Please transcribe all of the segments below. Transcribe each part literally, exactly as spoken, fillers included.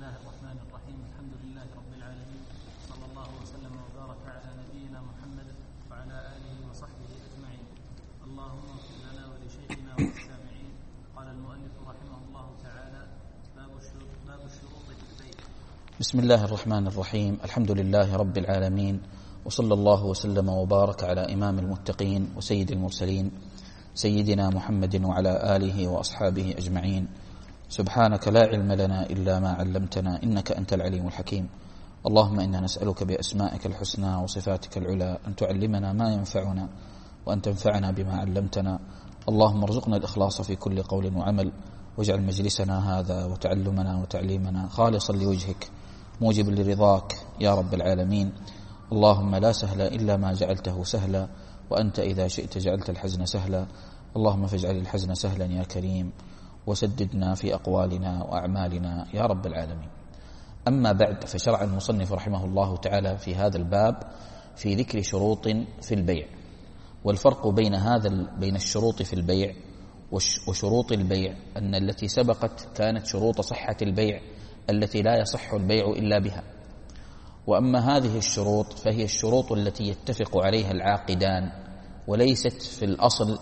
الله الرحمن الرحيم. الحمد لله رب العالمين، صلى الله وسلم وبارك على نبينا محمد وعلى آله وصحبه أجمعين. اللهم اغفر لنا ولشيخنا والسامعين. قال المؤلف رحمه الله تعالى: باب الشروط, باب الشروط في البيع. بسم الله الرحمن الرحيم. الحمد لله رب العالمين، وصلى الله وسلم وبارك على إمام المتقين وسيد المرسلين سيدنا محمد وعلى آله وأصحابه أجمعين. سبحانك لا علم لنا إلا ما علمتنا، إنك أنت العليم الحكيم. اللهم إنا نسألك بأسمائك الحسنى وصفاتك العلى أن تعلمنا ما ينفعنا وأن تنفعنا بما علمتنا. اللهم ارزقنا الإخلاص في كل قول وعمل، واجعل مجلسنا هذا وتعلمنا وتعليمنا خالصا لوجهك موجب لرضاك يا رب العالمين. اللهم لا سهل إلا ما جعلته سهلا، وأنت إذا شئت جعلت الحزن سهلا. اللهم فاجعل الحزن سهلا يا كريم، وسددنا في أقوالنا وأعمالنا يا رب العالمين. أما بعد، فشرع المصنف رحمه الله تعالى في هذا الباب في ذكر شروط في البيع، والفرق بين هذا بين الشروط في البيع وشروط البيع أن التي سبقت كانت شروط صحة البيع التي لا يصح البيع إلا بها، وأما هذه الشروط فهي الشروط التي يتفق عليها العاقدان، وليست في الأصل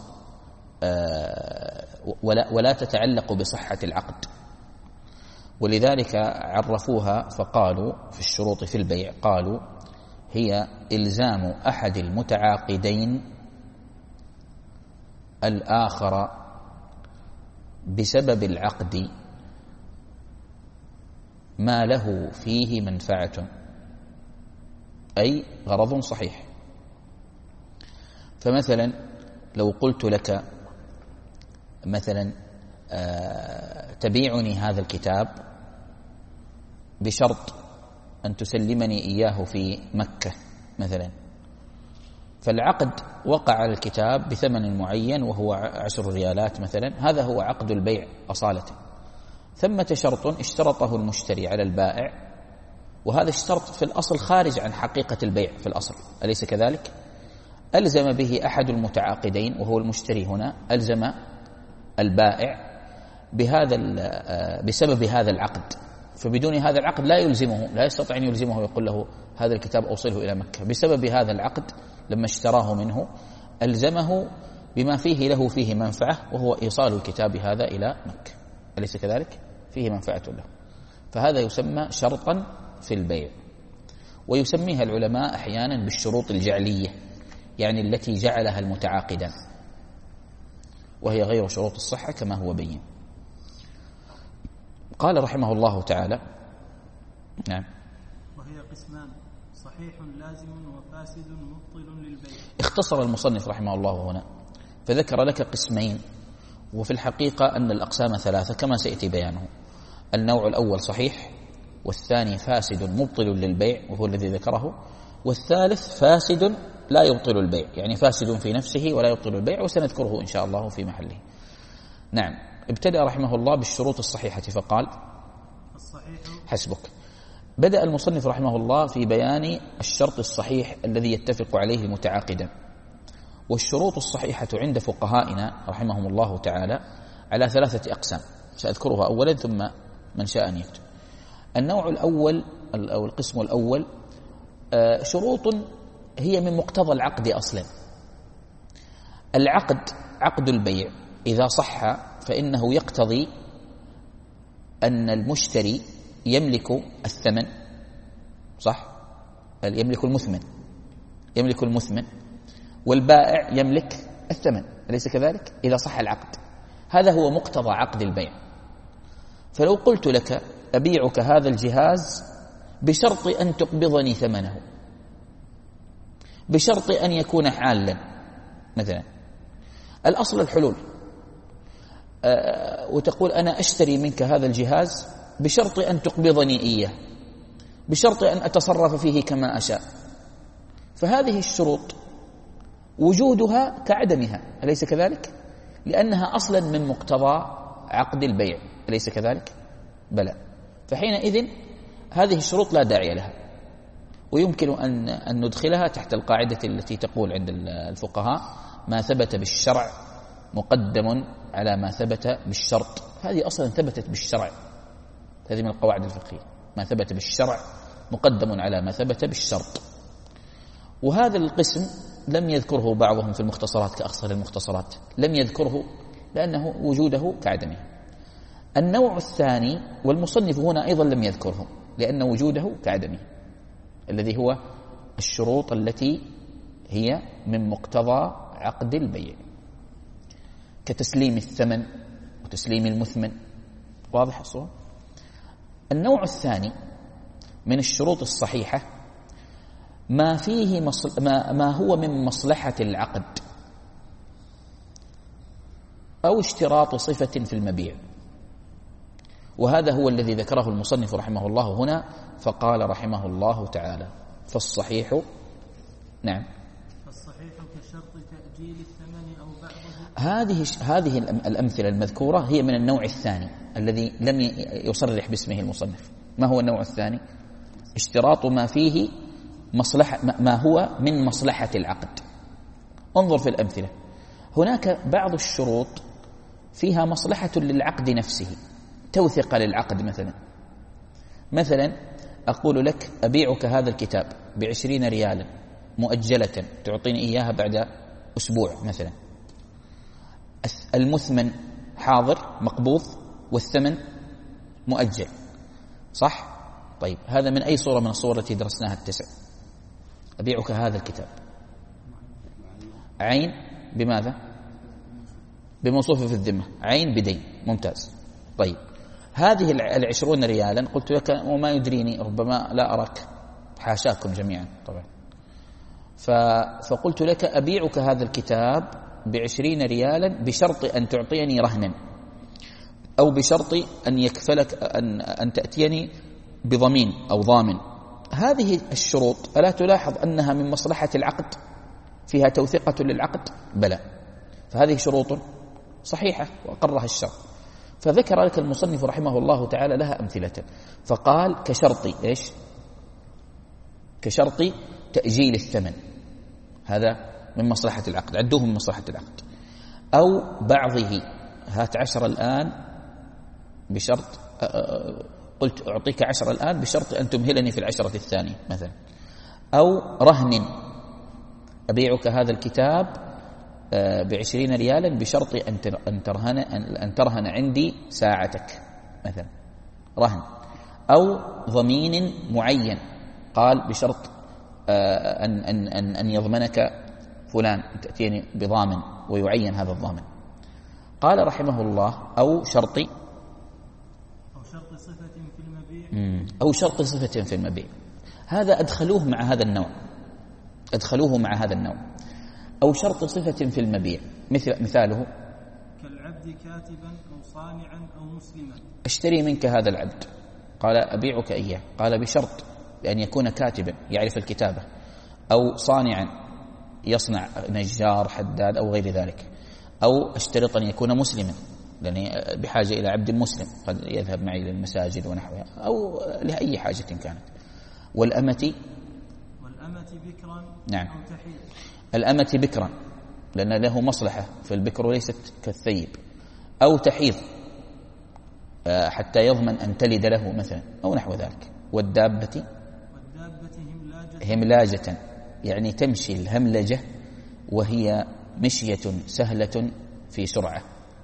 ولا, ولا تتعلق بصحة العقد. ولذلك عرفوها فقالوا في الشروط في البيع، قالوا هي إلزام أحد المتعاقدين الآخر بسبب العقد ما له فيه منفعة، أي غرض صحيح. فمثلا لو قلت لك مثلا آه تبيعني هذا الكتاب بشرط أن تسلمني إياه في مكة مثلا، فالعقد وقع على الكتاب بثمن معين وهو عشر ريالات مثلا، هذا هو عقد البيع أصالة. ثمة شرط اشترطه المشتري على البائع، وهذا الشرط في الأصل خارج عن حقيقة البيع في الأصل، أليس كذلك؟ ألزم به أحد المتعاقدين وهو المشتري هنا، ألزم البائع بهذا بسبب هذا العقد، فبدون هذا العقد لا يلزمه، لا يستطيع أن يلزمه ويقول له هذا الكتاب أوصله إلى مكة. بسبب هذا العقد لما اشتراه منه ألزمه بما فيه له فيه منفعة، وهو إيصال الكتاب هذا إلى مكة، أليس كذلك؟ فيه منفعة له، فهذا يسمى شرطا في البيع. ويسميها العلماء أحيانا بالشروط الجعلية، يعني التي جعلها المتعاقدان، وهي غير شروط الصحة كما هو بين. قال رحمه الله تعالى: نعم. وهي قسمان: صحيح لازم وفاسد مبطل للبيع. اختصر المصنف رحمه الله هنا فذكر لك قسمين، وفي الحقيقة أن الأقسام ثلاثة كما سيأتي بيانه. النوع الأول صحيح، والثاني فاسد مبطل للبيع وهو الذي ذكره، والثالث فاسد لا يبطل البيع، يعني فاسد في نفسه ولا يبطل البيع، وسنذكره إن شاء الله في محله. نعم. ابتدأ رحمه الله بالشروط الصحيحة فقال: الصحيح. حسبك. بدأ المصنف رحمه الله في بيان الشرط الصحيح الذي يتفق عليه المتعاقدان. والشروط الصحيحة عند فقهائنا رحمهم الله تعالى على ثلاثة أقسام، سأذكرها أولا ثم من شاء أن يكتب. النوع الأول أو القسم الأول شروط هي من مقتضى العقد أصلا. العقد عقد البيع إذا صح فإنه يقتضي أن المشتري يملك الثمن، صح؟ يملك المثمن يملك المثمن والبائع يملك الثمن، أليس كذلك؟ إذا صح العقد، هذا هو مقتضى عقد البيع. فلو قلت لك أبيعك هذا الجهاز بشرط أن تقبضني ثمنه، بشرط أن يكون حالا مثلا، الأصل الحلول، أه وتقول أنا أشتري منك هذا الجهاز بشرط أن تقبضني إياه، بشرط أن أتصرف فيه كما أشاء. فهذه الشروط وجودها كعدمها، أليس كذلك؟ لأنها أصلا من مقتضى عقد البيع، أليس كذلك؟ بلى. فحينئذ هذه الشروط لا داعي لها، ويمكن أن أن ندخلها تحت القاعدة التي تقول عند الفقهاء: ما ثبت بالشرع مقدم على ما ثبت بالشرط. هذه أصلا ثبتت بالشرع، هذه من القواعد الفقهية. ما ثبت بالشرع مقدم على ما ثبت بالشرط. وهذا القسم لم يذكره بعضهم في المختصرات كأخصر المختصرات، لم يذكره لأنه وجوده كعدمه. النوع الثاني والمصنف هنا أيضا لم يذكره لأن وجوده كعدمه، الذي هو الشروط التي هي من مقتضى عقد البيع كتسليم الثمن وتسليم المثمن. واضح الصورة؟ النوع الثاني من الشروط الصحيحة ما فيه مصل ما, ما هو من مصلحة العقد أو اشتراط صفة في المبيع، وهذا هو الذي ذكره المصنف رحمه الله هنا، فقال رحمه الله تعالى: فالصحيح نعم فالصحيح كشرط تأجيل الثمن أو بعضه. هذه هذه الأمثلة المذكورة هي من النوع الثاني الذي لم يصرح باسمه المصنف. ما هو النوع الثاني؟ اشتراط ما فيه مصلحة، ما هو من مصلحة العقد. انظر في الأمثلة، هناك بعض الشروط فيها مصلحة للعقد نفسه، توثق للعقد. مثلا مثلا أقول لك: أبيعك هذا الكتاب بعشرين ريالا مؤجلة، تعطيني إياها بعد أسبوع مثلا. المثمن حاضر مقبوض والثمن مؤجل، صح؟ طيب، هذا من أي صورة من الصور التي درسناها التسع؟ أبيعك هذا الكتاب عين بماذا؟ بموصوف في الذمة، عين بدين. ممتاز. طيب، هذه العشرون ريالا قلت لك وما يدريني، ربما لا أراك، حاشاكم جميعا طبعا، فقلت لك: أبيعك هذا الكتاب بعشرين ريالا بشرط أن تعطيني رهنا، أو بشرط أن يكفلك أن, أن تأتيني بضمين أو ضامن. هذه الشروط ألا تلاحظ أنها من مصلحة العقد، فيها توثيقة للعقد؟ بلى، فهذه شروط صحيحة وأقرها الشرع. فذكر لك المصنف رحمه الله تعالى لها أمثلة، فقال: كشرط إيش؟ كشرط تأجيل الثمن، هذا من مصلحة العقد، عدوه من مصلحة العقد. أو بعضه، هات عشر الآن بشرط، قلت أعطيك عشر الآن بشرط أن تمهلني في العشرة الثانية مثلا. أو رهن، أبيعك هذا الكتاب بعشرين ريالا بشرط أن ترهن أن ترهن عندي ساعتك مثلا، رهن. أو ضمين معين، قال بشرط أن أن أن أن يضمنك فلان، تأتيني بضامن ويعين هذا الضامن. قال رحمه الله: أو شرط أو شرط صفة في المبيع أو شرط صفة في المبيع. هذا أدخلوه مع هذا النوع، أدخلوه مع هذا النوع. أو شرط صفة في المبيع، مثل مثاله: كالعبد كاتبا أو صانعا أو مسلما. أشتري منك هذا العبد، قال: أبيعك إياه، قال بشرط أن يكون كاتبا يعرف الكتابة، أو صانعا يصنع، نجار حداد أو غير ذلك، أو أشترط أن يكون مسلما لأني بحاجة إلى عبد مسلم قد يذهب معي للمساجد ونحوها، أو لأي حاجة كانت. والأمة والأمة بكرا نعم أو تحيض. الأمة بكرا لأن له مصلحة، فالبكر ليست كالثيب. أو تحيض حتى يضمن أن تلد له مثلا أو نحو ذلك. والدابة والدابة هملاجة, هملاجة يعني تمشي الهملجة وهي مشية سهلة في سرعة،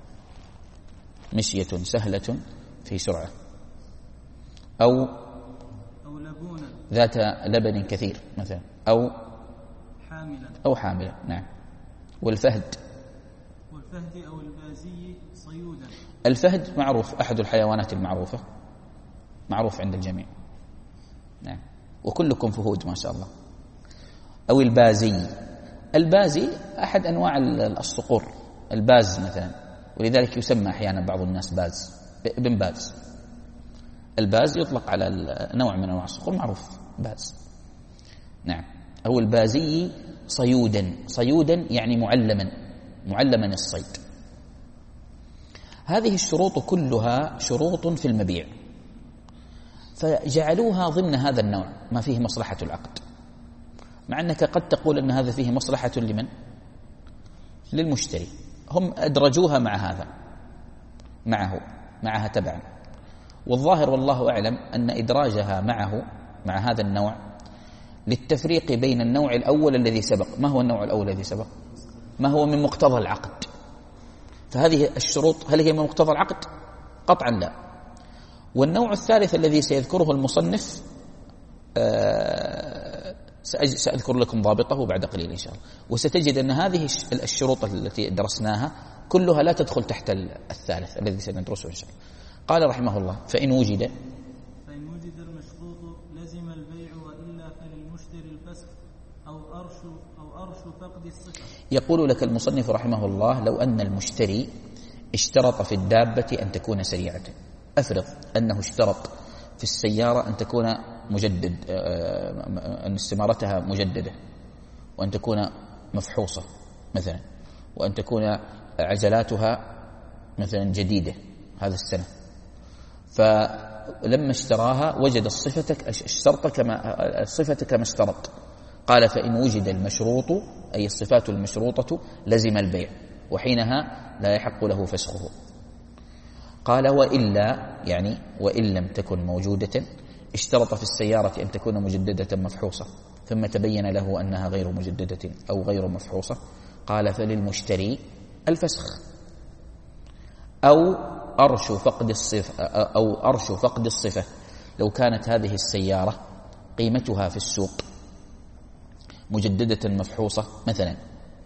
مشية سهلة في سرعة. أو أو لبونا ذات لبن كثير مثلا، أو حاملا أو حاملة. نعم. والفهد والفهد أو البازي صيودا. الفهد معروف، أحد الحيوانات المعروفة، معروف عند الجميع. نعم، وكلكم فهود ما شاء الله. أو البازي، البازي أحد أنواع الصقور، الباز مثلا، ولذلك يسمى أحيانا بعض الناس باز، ابن باز. الباز يطلق على نوع من أنواع الصقور معروف، باز. نعم. أو البازي صيودا، صيودا يعني معلما، معلما الصيد. هذه الشروط كلها شروط في المبيع، فجعلوها ضمن هذا النوع ما فيه مصلحة العقد، مع أنك قد تقول أن هذا فيه مصلحة لمن؟ للمشتري. هم أدرجوها مع هذا، معه معها تبعا، والظاهر والله أعلم أن إدراجها معه مع هذا النوع للتفريق بين النوع الأول الذي سبق. ما هو النوع الأول الذي سبق؟ ما هو من مقتضى العقد. فهذه الشروط هل هي من مقتضى العقد؟ قطعا لا. والنوع الثالث الذي سيذكره المصنف سأذكر لكم ضابطه بعد قليل إن شاء الله، وستجد أن هذه الشروط التي درسناها كلها لا تدخل تحت الثالث الذي سندرسه إن شاء الله. قال رحمه الله: فإن وجد فإن وجد المشروط لزم البيع، وإلا فللمشتري الفسخ أو أرش أو أرش فقد الصفة. يقول لك المصنف رحمه الله: لو أن المشتري اشترط في الدابة أن تكون سريعة. أفرض أنه اشترط في السيارة أن تكون مجدد، أن استمارتها مجددة، وأن تكون مفحوصة مثلا، وأن تكون عجلاتها مثلا جديدة هذا السنة. فلما اشتراها وجد الصفة الشرط كما الصفة كما اشترط. قال: فإن وجد المشروط أي الصفات المشروطة لزم البيع، وحينها لا يحق له فسخه. قال: وإلا يعني وإن لم تكن موجودة، اشترط في السيارة أن تكون مجددة مفحوصة ثم تبين له أنها غير مجددة أو غير مفحوصة. قال: فللمشتري الفسخ أو أرش فقد الصفة أو أرش فقد الصفة. لو كانت هذه السيارة قيمتها في السوق مجددة مفحوصة مثلا،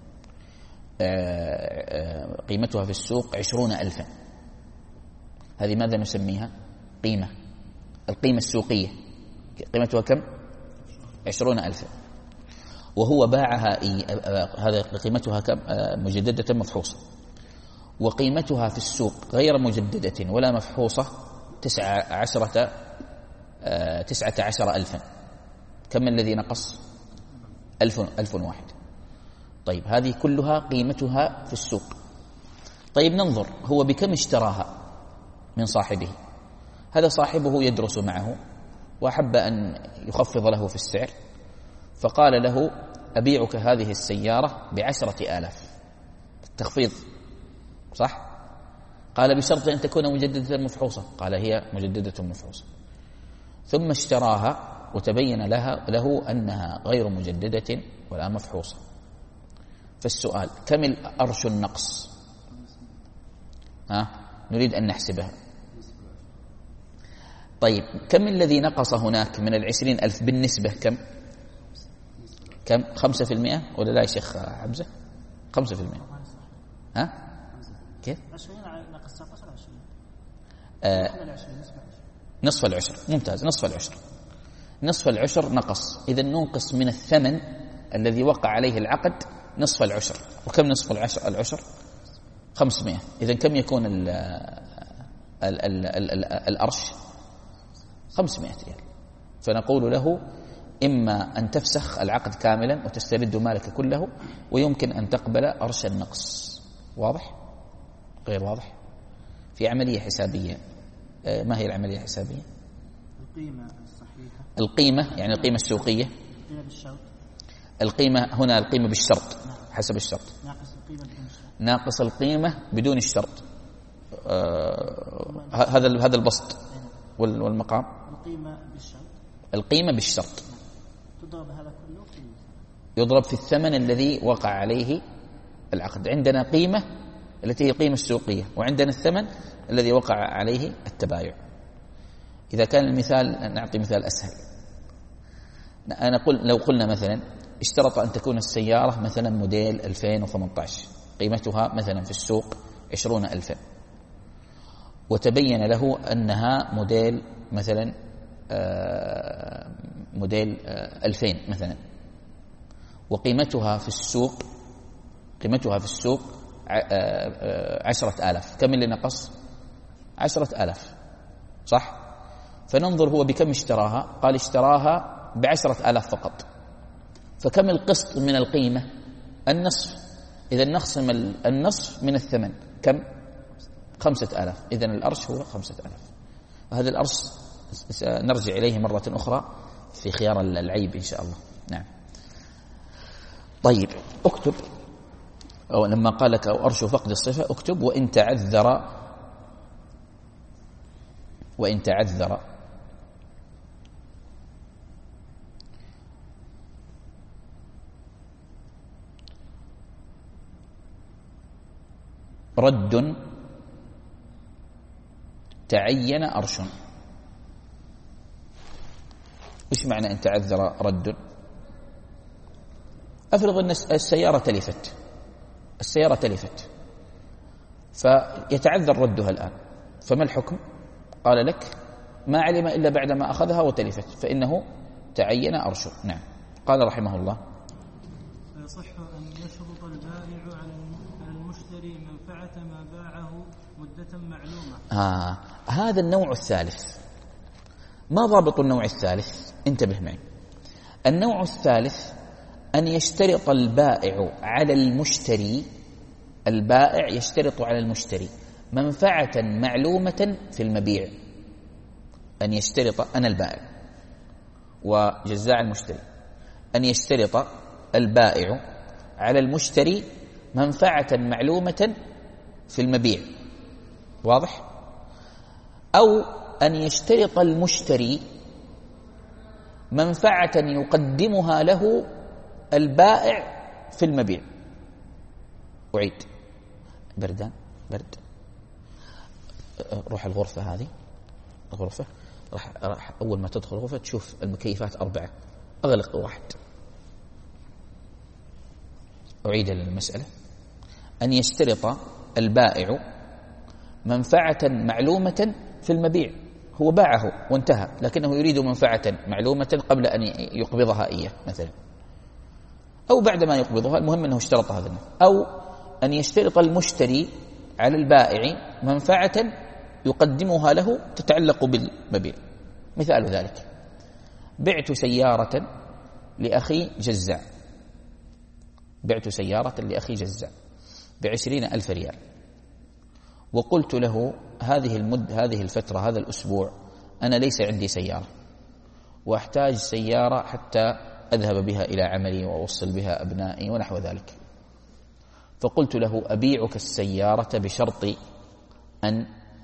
قيمتها في السوق عشرون ألفا، هذه ماذا نسميها؟ قيمة، القيمة السوقية قيمتها كم؟ عشرون ألفا، وهو باعها هذا قيمتها كم؟ مجددة مفحوصة، وقيمتها في السوق غير مجددة ولا مفحوصة تسعة عشرة تسعة عشر ألفا. كم الذي نقص؟ ألف ألف واحد. طيب هذه كلها قيمتها في السوق. طيب ننظر هو بكم اشتراها من صاحبه. هذا صاحبه يدرس معه وأحب أن يخفض له في السعر، فقال له: أبيعك هذه السيارة بعشرة آلاف، التخفيض صح؟ قال: بشرط أن تكون مجددة مفحوصة. قال: هي مجددة مفحوصة. ثم اشتراها وتبين لها له أنها غير مجددة ولا مفحوصة. فالسؤال: كم الأرش النقص؟ ها؟ نريد أن نحسبها. طيب كم الذي نقص هناك من العشرين ألف بالنسبة؟ كم كم خمسة في المئة ولا لا يا شيخ حمزة؟ خمسة في المئة. ها كيف؟ عشرين ناقص تسعة عشر عشرين. آه نصف العشر. ممتاز، نصف العشر. نصف العشر نقص، إذا ننقص من الثمن الذي وقع عليه العقد نصف العشر. وكم نصف العشر؟ العشر خمسمائة. إذا كم يكون ال ال ال ال الأرش؟ خمسمائة ريال. فنقول له: إما أن تفسخ العقد كاملا وتسترد مالك كله، ويمكن أن تقبل أرش النقص. واضح؟ غير واضح؟ في عملية حسابية. ما هي العملية الحسابية؟ القيمة الصحيحة، القيمة يعني القيمة السوقية. القيمة بالشرط. القيمة هنا القيمة بالشرط حسب الشرط. ناقص القيمة بدون الشرط. ناقص القيمة بدون الشرط. آه هذا هذا البسط والمقام. القيمة بالشرط. القيمة بالشرط. تضرب هذا كله في يضرب في الثمن الذي وقع عليه العقد. عندنا قيمة التي هي القيمة السوقية، وعندنا الثمن الذي وقع عليه التبايع. إذا كان المثال، نعطي مثال أسهل. أنا قل لو قلنا مثلا اشترط أن تكون السيارة مثلا موديل ألفين وثمانية عشر، قيمتها مثلا في السوق عشرون ألفا، وتبين له أنها موديل مثلا موديل ألفين مثلا، وقيمتها في السوق قيمتها في السوق عشرة آلاف. كم اللي نقص؟ عشرة آلاف صح؟ فننظر هو بكم اشتراها. قال: اشتراها بعشرة آلاف فقط. فكم القسط من القيمة؟ النصف. إذا نقسم النصف من الثمن كم؟ خمسة آلاف. إذا الأرش هو خمسة آلاف. وهذا الأرش نرجع إليه مرة أخرى في خيار العيب إن شاء الله. نعم. طيب اكتب، أو لما قال لك أو أرش فقد الصفة اكتب: وإن تعذر وإن تعذر رد تعين أرش. وش معنى إن تعذر رد؟ أفرض أن السيارة تلفت السيارة تلفت فيتعذر ردها الآن، فما الحكم؟ قال لك ما علم إلا بعدما أخذها وتلفت فإنه تعين أرش. نعم. قال رحمه الله: فيصح أن يشرط البائع على المشتري منفعة ما باعه مدة معلومة. آه. هذا النوع الثالث. ما ضابط النوع الثالث؟ انتبه معي. النوع الثالث أن يشترط البائع على المشتري البائع يشترط على المشتري منفعة معلومة في المبيع. أن يشترط أنا البائع وجزاع المشتري أن يشترط البائع على المشتري منفعة معلومة في المبيع. واضح؟ أو أن يشترط المشتري منفعة يقدمها له البائع في المبيع. أعيد. بردان برد. روح الغرفة هذه الغرفة راح راح أول ما تدخل الغرفة تشوف المكيفات أربعة، أغلق واحد. أعيد المسألة. أن يشترط البائع منفعة معلومة في المبيع، هو باعه وانتهى لكنه يريد منفعة معلومة قبل أن يقبضها إياه مثلا، أو بعد ما يقبضها، المهم أنه اشترط هذا. أو أن يشترط المشتري على البائع منفعة يقدمها له تتعلق بالمبيع. مثال ذلك: بعت سيارة لأخي جزاع بعت سيارة لأخي جزاع بعشرين ألف ريال، وقلت له هذه المد هذه الفترة هذا الأسبوع أنا ليس عندي سيارة وأحتاج سيارة حتى أذهب بها إلى عملي وأوصل بها أبنائي ونحو ذلك، فقلت له أبيعك السيارة بشرط أن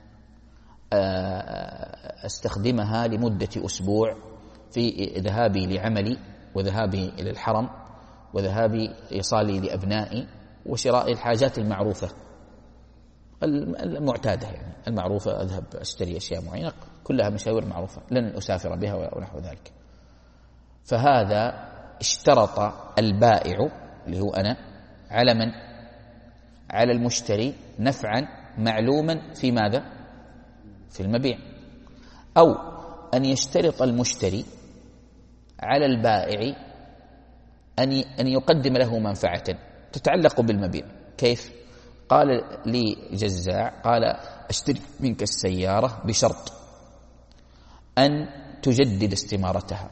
أستخدمها لمدة أسبوع في ذهابي لعملي وذهابي إلى الحرم وذهابي إيصالي لأبنائي وشراء الحاجات المعروفة المعتادة، يعني المعروفة، أذهب أشتري أشياء معينة كلها مشاوير معروفة لن أسافر بها ونحو ذلك. فهذا اشترط البائع اللي هو أنا على من؟ على المشتري نفعا معلوما في ماذا؟ في المبيع. أو أن يشترط المشتري على البائع أن أن يقدم له منفعة تتعلق بالمبيع. كيف؟ قال لي جزاع قال أشتري منك السيارة بشرط أن تجدد استمارتها،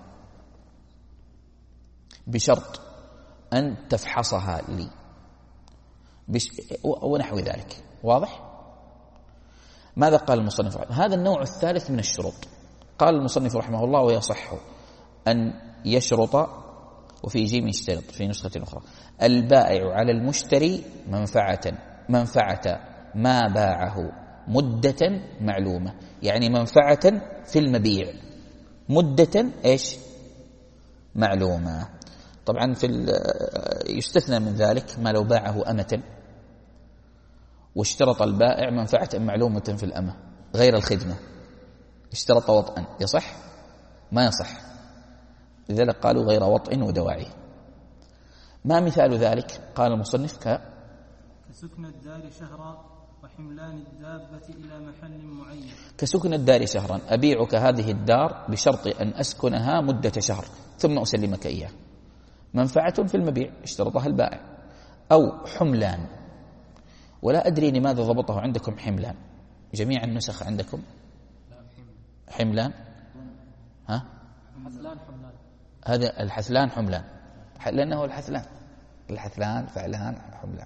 بشرط أن تفحصها لي بش... ونحو ذلك. واضح؟ ماذا قال المصنف؟ هذا النوع الثالث من الشروط. قال المصنف رحمه الله: ويصح أن يشرط، وفي جيم يشترط في نسخة أخرى، البائع على المشتري منفعة منفعة ما باعه مدة معلومة، يعني منفعة في المبيع مدة إيش؟ معلومة. طبعا في يستثنى من ذلك ما لو باعه أمة واشترط البائع منفعة معلومة في الأمة غير الخدمة، اشترط وطئا، يصح؟ ما يصح، لذلك قالوا غير وطئ ودواعي. ما مثال ذلك؟ قال المصنف: ك كسكن الدار شهرا وحملان الدابة إلى محل معين. كسكن الدار شهرا، أبيعك هذه الدار بشرط أن أسكنها مدة شهر ثم أسلمك إياه، منفعة في المبيع اشترطها البائع. أو حملان، ولا أدري لماذا ضبطه عندكم حملان، جميع النسخ عندكم حملان. ها؟ حثلان حملان، هذا الحثلان حملان لأنه الحثلان الحثلان فعلان حملان.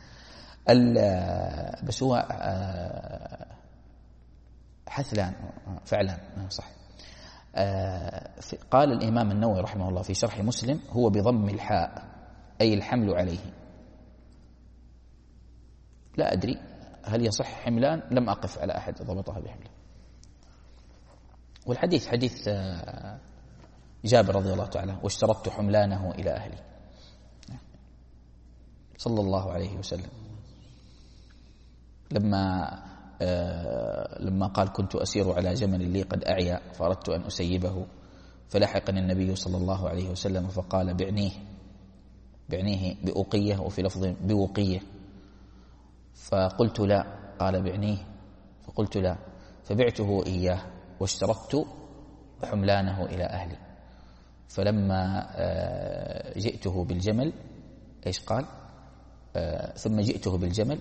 بس هو حثلان فعلان صح. قال الإمام النووي رحمه الله في شرح مسلم: هو بضم الحاء أي الحمل عليه. لا أدري هل يصح حملان، لم أقف على أحد ضبطها بحملان. والحديث حديث جابر رضي الله تعالى: واشترطت حملانه إلى أهلي، صلى الله عليه وسلم. لما لما قال: كنت أسير على جمل لي قد أعيا فأردت أن أسيبه، فلحقني النبي صلى الله عليه وسلم فقال: بعنيه بعنيه بأوقية، وفي لفظ بوقية. فقلت: لا. قال: بعنيه. فقلت: لا. فبعته إياه واشترطت حملانه إلى أهلي. فلما جئته بالجمل، إيش قال؟ ثم جئته بالجمل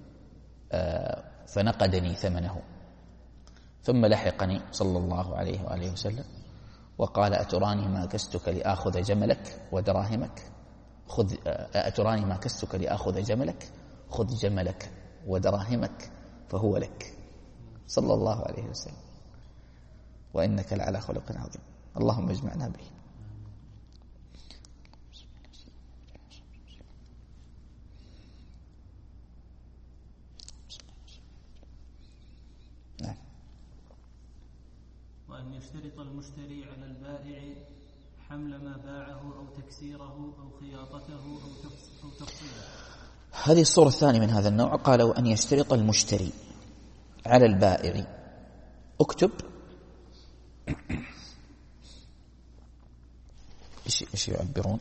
فنقدني ثمنه، ثم لحقني صلى الله عليه وآله وسلم وقال: أتراني ما كستك لآخذ جملك ودراهمك؟ خذ أتراني ما كستك لآخذ جملك؟ خذ جملك ودراهمك فهو لك، صلى الله عليه وسلم. وإنك لعلى خلق عظيم. اللهم اجمعنا به. وأن يشترط المشتري على البائع حمل ما باعه أو تكسيره أو خياطته أو تفصيله. هذه الصورة الثانية من هذا النوع. قال: وأن يشترط المشتري على البائع. اكتب ايش يعبرون.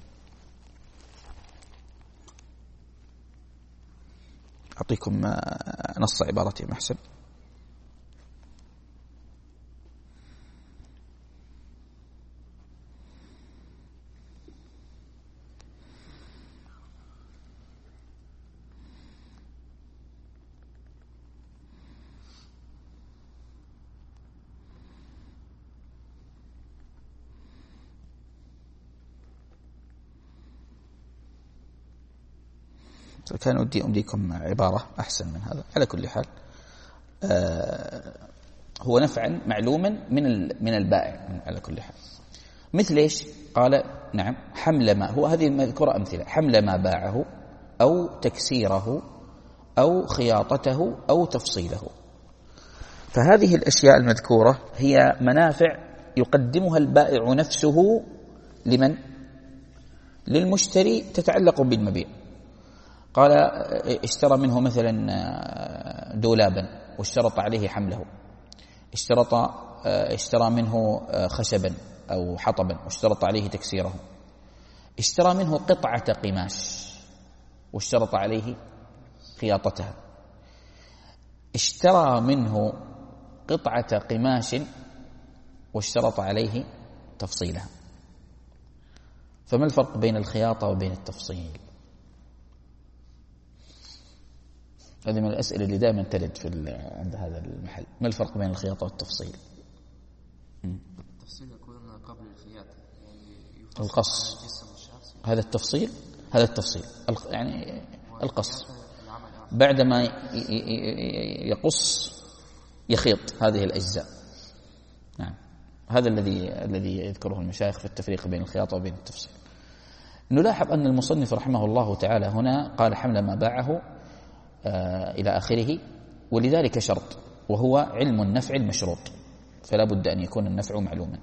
أعطيكم نص عبارتهم أحسن. كان ودي أمليكم عبارة أحسن من هذا. على كل حال آه هو نفعا معلوما من من البائع على كل حال. مثل إيش؟ قال: نعم، حمل ما، هو هذه المذكورة أمثلة: حمل ما باعه أو تكسيره أو خياطته أو تفصيله. فهذه الأشياء المذكورة هي منافع يقدمها البائع نفسه لمن؟ للمشتري، تتعلق بالمبيع. قال: اشترى منه مثلا دولابا واشترط عليه حمله، اشترط اشترى منه خشبا أو حطبا واشترط عليه تكسيره، اشترى منه قطعة قماش واشترط عليه خياطتها، اشترى منه قطعة قماش واشترط عليه تفصيلها. فما الفرق بين الخياطة وبين التفصيل؟ هذه من الأسئلة اللي دائما ترد في عند هذا المحل. ما الفرق بين الخياطة والتفصيل؟ التفصيل يكون قبل الخياطة، يعني القص. هذا التفصيل، هذا التفصيل يعني القص. بعدما يقص يخيط هذه الأجزاء. نعم، هذا الذي الذي يذكره المشايخ في التفريق بين الخياطة وبين التفصيل. نلاحظ أن المصنف رحمه الله تعالى هنا قال: حمل ما باعه إلى آخره، ولذلك شرط، وهو علم النفع المشروط، فلا بد أن يكون النفع معلوما.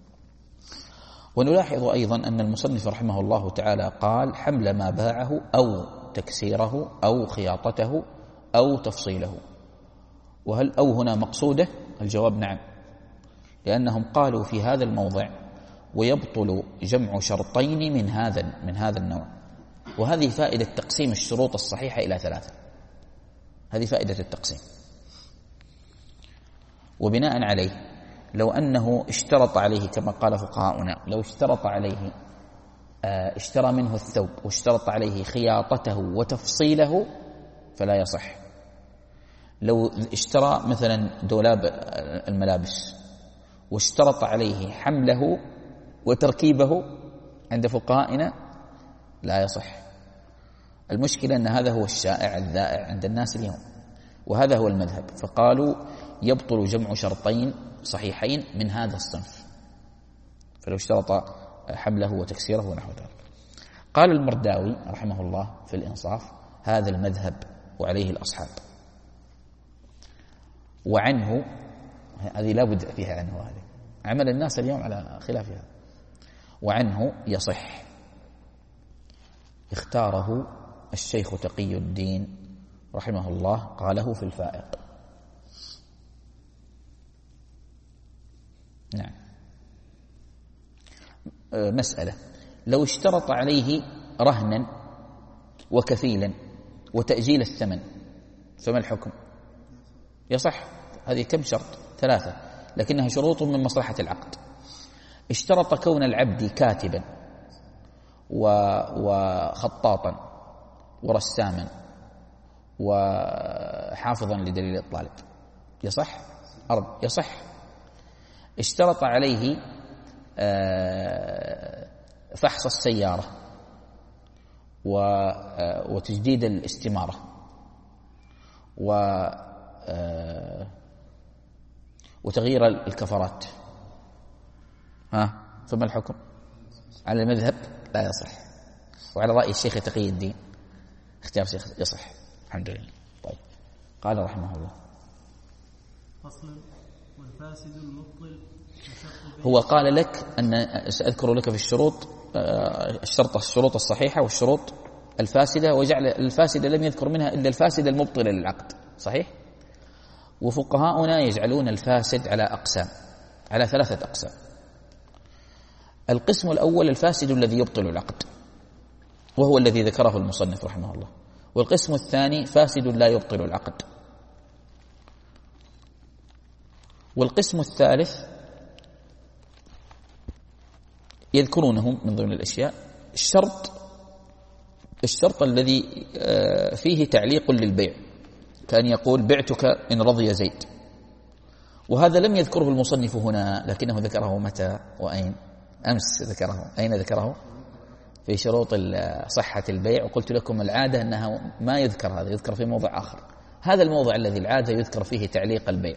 ونلاحظ أيضا أن المصنف رحمه الله تعالى قال: حمل ما باعه أو تكسيره أو خياطته أو تفصيله. وهل أو هنا مقصودة؟ الجواب نعم، لأنهم قالوا في هذا الموضع: ويبطل جمع شرطين من هذا من هذا النوع. وهذه فائدة تقسيم الشروط الصحيحة إلى ثلاثة. هذه فائدة التقسيم. وبناء عليه لو أنه اشترط عليه كما قال فقهاؤنا، لو اشترط عليه اشترى منه الثوب واشترط عليه خياطته وتفصيله فلا يصح. لو اشترى مثلا دولاب الملابس واشترط عليه حمله وتركيبه عند فقهائنا لا يصح. المشكلة أن هذا هو الشائع الذائع عند الناس اليوم، وهذا هو المذهب. فقالوا: يبطل جمع شرطين صحيحين من هذا الصنف، فلو اشترط حمله وتكسيره ونحو ذلك. قال المرداوي رحمه الله في الإنصاف: هذا المذهب وعليه الأصحاب. وعنه هذه لا بد فيها عنه، هذه عمل الناس اليوم على خلافها. وعنه يصح، اختاره الشيخ تقي الدين رحمه الله، قاله في الفائق. نعم. مسألة: لو اشترط عليه رهنا وكفيلا وتأجيل الثمن فما الحكم؟ يصح. هذه كم شرط؟ ثلاثة، لكنها شروط من مصلحة العقد. اشترط كون العبد كاتبا وخطاطا ورساما وحافظا لدليل الطالب، يصح؟ أرض يصح. اشترط عليه فحص السيارة وتجديد الاستمارة وتغيير الكفرات، ها فما الحكم؟ على المذهب لا يصح، وعلى رأي الشيخ تقي الدين اختيار شيخ يصح. الحمد لله. طيب، قال رحمه الله: فصل: والفاسد المبطل. هو قال لك أن سأذكر لك في الشروط الشرط الشروط الصحيحة والشروط الفاسدة، وجعل الفاسدة لم يذكر منها إلا الفاسد المبطل للعقد، صحيح؟ وفقهاؤنا يجعلون الفاسد على أقسام، على ثلاثة أقسام. القسم الأول الفاسد الذي يبطل العقد، وهو الذي ذكره المصنف رحمه الله. والقسم الثاني فاسد لا يبطل العقد. والقسم الثالث يذكرونه من ضمن الأشياء الشرط الشرط الذي فيه تعليق للبيع، كان يقول: بعتك إن رضي زيد. وهذا لم يذكره المصنف هنا، لكنه ذكره متى وأين؟ أمس ذكره. أين ذكره؟ في شروط صحة البيع. وقلت لكم العادة أنها ما يذكر هذا، يذكر في موضع آخر. هذا الموضع الذي العادة يذكر فيه تعليق البيع،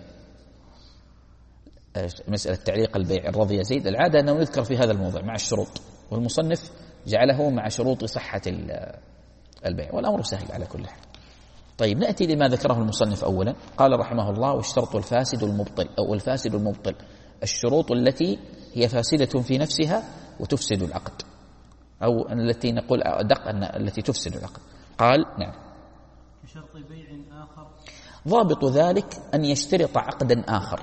مسألة تعليق البيع رضي زيد، العادة أنه يذكر في هذا الموضع مع الشروط، والمصنف جعله مع شروط صحة البيع، والأمر سهل على كل حال. طيب، نأتي لما ذكره المصنف أولا. قال رحمه الله: والشرط الفاسد المبطل، أو الفاسد المبطل، الشروط التي هي فاسدة في نفسها وتفسد العقد، أو التي نقول أدق أن التي تفسد العقد. قال: نعم. بشرط بيع آخر. ضابط ذلك أن يشترط عقدا آخر.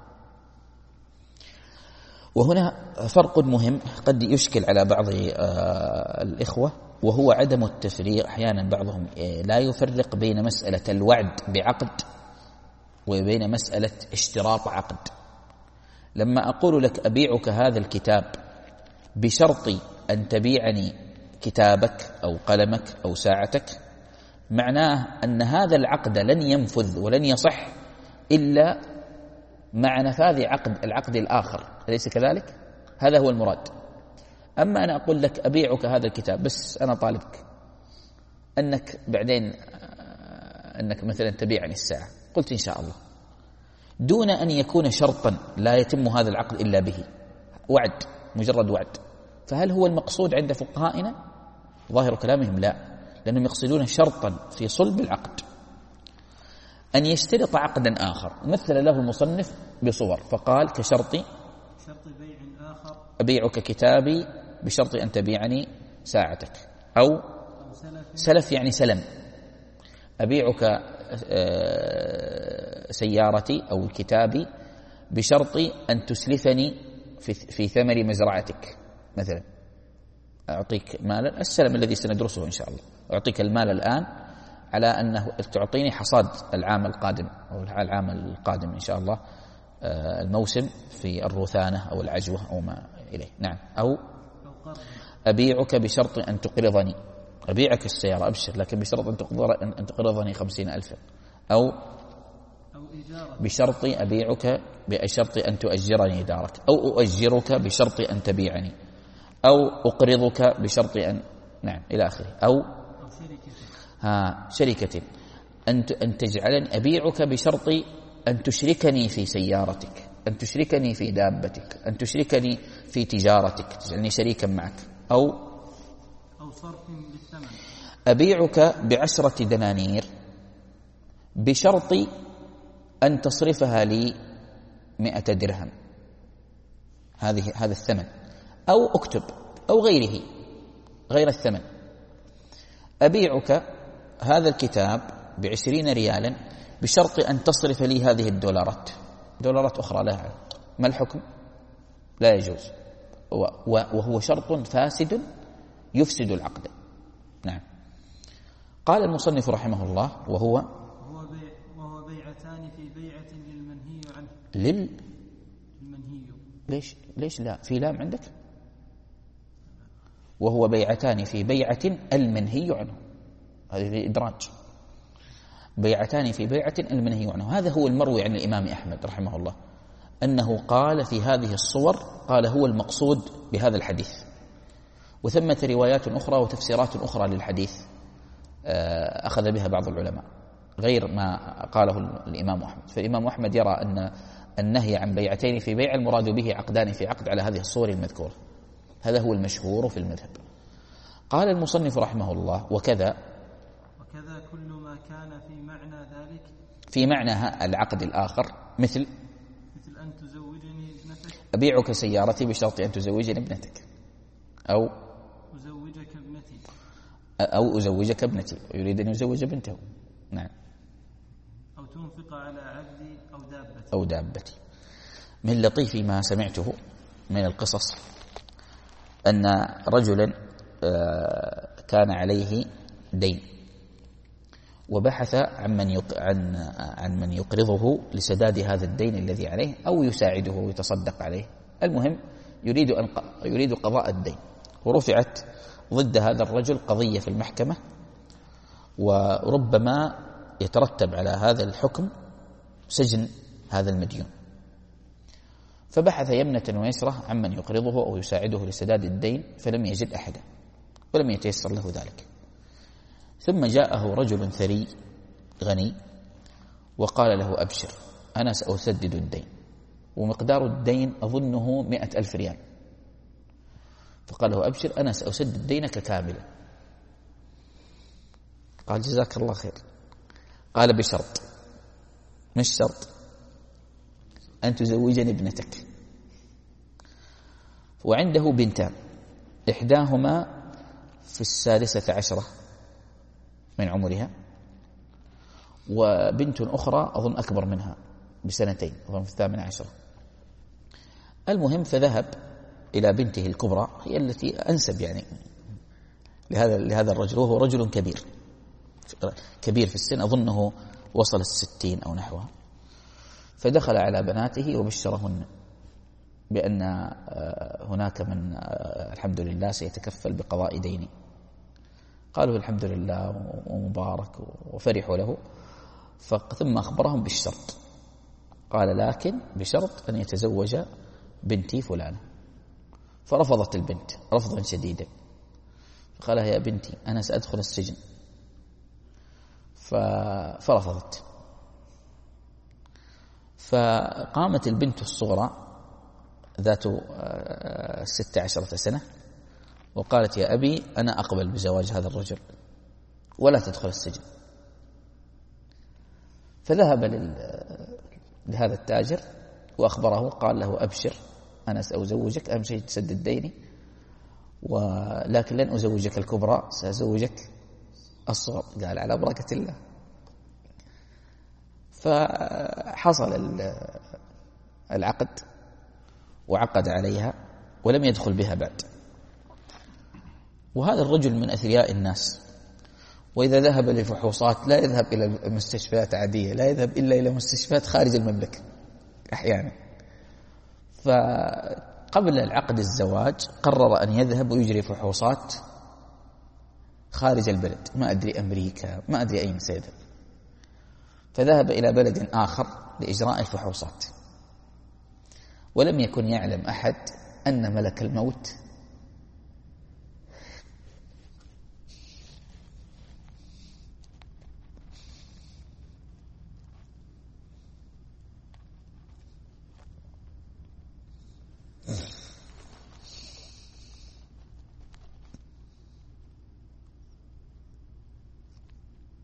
وهنا فرق مهم قد يشكل على بعض الإخوة، وهو عدم التفريق. أحيانا بعضهم لا يفرق بين مسألة الوعد بعقد وبين مسألة اشتراط عقد. لما أقول لك: أبيعك هذا الكتاب بشرط أن تبيعني كتابك أو قلمك أو ساعتك، معناه أن هذا العقد لن ينفذ ولن يصح إلا مع نفاذ عقد العقد الآخر، أليس كذلك؟ هذا هو المراد. أما أنا أقول لك: أبيعك هذا الكتاب، بس أنا طالبك أنك بعدين أنك مثلا تبيعني الساعة، قلت إن شاء الله، دون أن يكون شرطا لا يتم هذا العقد إلا به، وعد، مجرد وعد. فهل هو المقصود عند فقهائنا؟ ظاهر كلامهم لا، لأنهم يقصدون شرطا في صلب العقد. أن يشترط عقدا آخر مثل له المصنف بصور، فقال: كشرط شرط بيع آخر، أبيعك كتابي بشرط أن تبيعني ساعتك، أو, أو سلف. سلف يعني سلم. أبيعك سيارتي أو كتابي بشرط أن تسلفني في, في ثمر مزرعتك مثلا. أعطيك مالا، السلم الذي سندرسه إن شاء الله، أعطيك المال الآن على أنه تعطيني حصاد العام القادم أو العام القادم إن شاء الله، الموسم في الرثانة أو العجوة أو ما إليه. نعم. أو أبيعك بشرط أن تقرضني، أبيعك السيارة أبشر، لكن بشرط أن تقرضني خمسين ألفا. أو بشرط أبيعك بشرط أن تؤجرني دارك، أو أؤجرك بشرط أن تبيعني، أو أقرضك بشرط أن، نعم، إلى آخره. أو ها شركة، أن أن تجعلني أبيعك بشرط أن تشركني في سيارتك، أن تشركني في دابتك، أن تشركني في تجارتك، تجعلني شريكا معك. أو أو صرف بالثمن، أبيعك بعشرة دنانير بشرط أن تصرفها لي مئة درهم، هذه هذا الثمن، أو اكتب أو غيره غير الثمن، أبيعك هذا الكتاب بعشرين ريالا بشرط أن تصرف لي هذه الدولارات، دولارات أخرى لها، ما الحكم؟ لا يجوز، وهو شرط فاسد يفسد العقد. نعم. قال المصنف رحمه الله وهو وهو, بيع وهو بيعتان في بيعة للمنهي عنه. لل المنهي ليش ليش لا في لام عندك؟ وهو بيعتان في بيعة المنهي عنه، هذه إدراج، بيعتان في بيعة المنهي عنه. هذا هو المروي عن الإمام أحمد رحمه الله، أنه قال في هذه الصور، قال هو المقصود بهذا الحديث. وثمة روايات أخرى وتفسيرات أخرى للحديث أخذ بها بعض العلماء غير ما قاله الإمام أحمد. فالإمام أحمد يرى أن النهي عن بيعتين في بيع المراد به عقدان في عقد على هذه الصور المذكورة، هذا هو المشهور في المذهب. قال المصنف رحمه الله وكذا وكذا كل ما كان في معنى ذلك، في معنى العقد الآخر، مثل مثل أن تزوجني ابنتك، أبيعك سيارتي بشرط أن تزوجني ابنتك، أو أزوجك ابنتي، أو أزوجك ابنتي، يريد أن يزوج بنته. نعم. أو تنفق على عبدي أو دابتي أو دابتي. من لطيف ما سمعته من القصص أن رجلا كان عليه دين، وبحث عن من عن عن من يقرضه لسداد هذا الدين الذي عليه، أو يساعده ويتصدق عليه. المهم يريد أن يريد قضاء الدين، ورفعت ضد هذا الرجل قضية في المحكمة، وربما يترتب على هذا الحكم سجن هذا المديون. فبحث يمنة ويسرة عمن يقرضه أو يساعده لسداد الدين، فلم يجد أحدا ولم يتيسر له ذلك. ثم جاءه رجل ثري غني وقال له أبشر أنا سأسدد الدين، ومقدار الدين أظنه مئة ألف ريال. فقال له أبشر أنا سأسدد دينك كاملا. قال جزاك الله خير. قال بشرط. مش شرط؟ أن تزوجني ابنتك. وعنده بنتان، إحداهما في السادسة عشرة من عمرها، وبنت أخرى أظن أكبر منها بسنتين، أظن في الثامنة عشرة. المهم فذهب إلى بنته الكبرى، هي التي أنسب يعني لهذا لهذا الرجل، وهو رجل كبير كبير في السن، أظنه وصل الستين أو نحوها. فدخل على بناته وبشرهن بأن هناك من الحمد لله سيتكفل بقضاء ديني. قالوا الحمد لله ومبارك وفرحوا له. ثم أخبرهم بالشرط، قال لكن بشرط أن يتزوج بنتي فلانة. فرفضت البنت رفضا شديدا، فقال يا بنتي أنا سأدخل السجن. فرفضت. فقامت البنت الصغرى ذات ست عشرة سنة وقالت يا أبي أنا أقبل بزواج هذا الرجل ولا تدخل السجن. فذهب لهذا التاجر وأخبره، قال له أبشر أنا سأزوجك، أهم شيء تسدد ديني، ولكن لن أزوجك الكبرى، سأزوجك الصغر. قال على بركة الله. فحصل العقد وعقد عليها ولم يدخل بها بعد. وهذا الرجل من أثرياء الناس، وإذا ذهب للفحوصات لا يذهب إلى المستشفيات عادية، لا يذهب إلا إلى مستشفيات خارج المملكة أحيانا. فقبل العقد الزواج قرر أن يذهب ويجري فحوصات خارج البلد، ما أدري أمريكا، ما أدري أين سيذهب. فذهب إلى بلد آخر لإجراء الفحوصات، ولم يكن يعلم أحد أن ملك الموت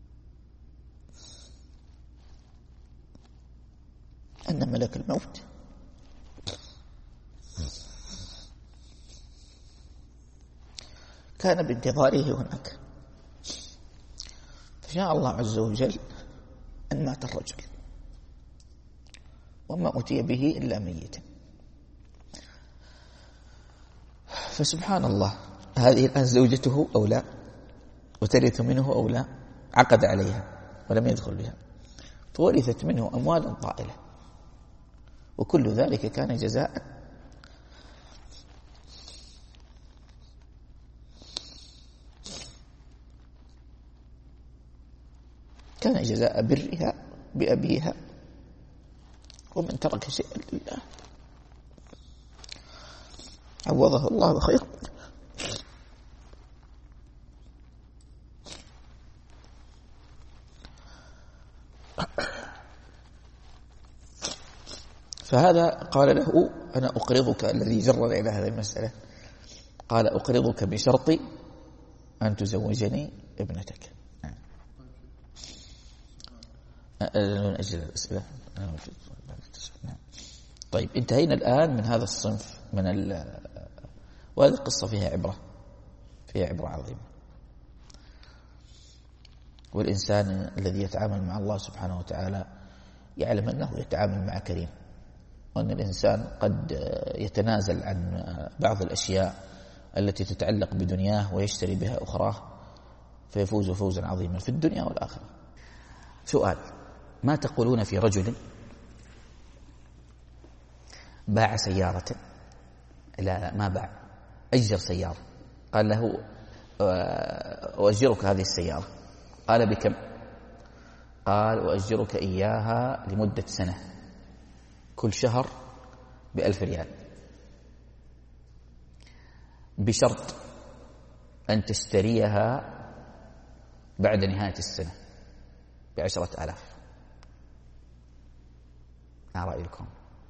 أن ملك الموت كان بانتظاره هناك، فشاء الله عز وجل أن مات الرجل وما أتي به إلا ميتا. فسبحان الله، هذه الآن زوجته أو لا، وترث منه أو لا، عقد عليها ولم يدخل بها، فورثت منه أموالا طائلة، وكل ذلك كان جزاء كان جزاء برها بأبيها، ومن ترك شيئا لله عوضه الله خيرا. فهذا قال له: أنا أقرضك، الذي جرر إلى هذه المسألة قال: أقرضك بشرط أن تزوجني ابنتك. أجل الأسئلة. طيب، انتهينا الآن من هذا الصنف من ال... وهذه القصة فيها عبرة فيها عبرة عظيمة. والإنسان الذي يتعامل مع الله سبحانه وتعالى يعلم أنه يتعامل مع كريم، وأن الإنسان قد يتنازل عن بعض الأشياء التي تتعلق بدنياه ويشتري بها أخراه، فيفوز فوزا عظيما في الدنيا والآخرة. سؤال: ما تقولون في رجل باع سيارة؟ لا لا ما باع، أجر سيارة. قال له: أؤجرك هذه السيارة. قال: بكم؟ قال: أؤجرك إياها لمدة سنة، كل شهر بألف ريال، بشرط أن تشتريها بعد نهاية السنة بعشرة آلاف. ما رأيكم؟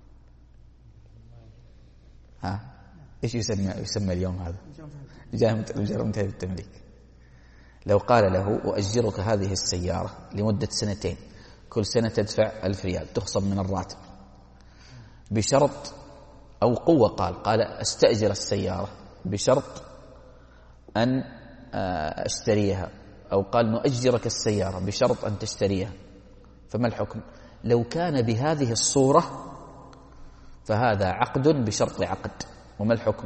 ها؟ إيش يسمى يسمى اليوم هذا؟ إجارة منتهية التمليك. لو قال له: أؤجرك هذه السيارة لمدة سنتين، كل سنة تدفع ألف ريال تخصم من الراتب، بشرط أو قوة، قال قال أستأجر السيارة بشرط أن أشتريها، أو قال نؤجرك السيارة بشرط أن تشتريها، فما الحكم؟ لو كان بهذه الصورة فهذا عقد بشرط عقد، وما الحكم؟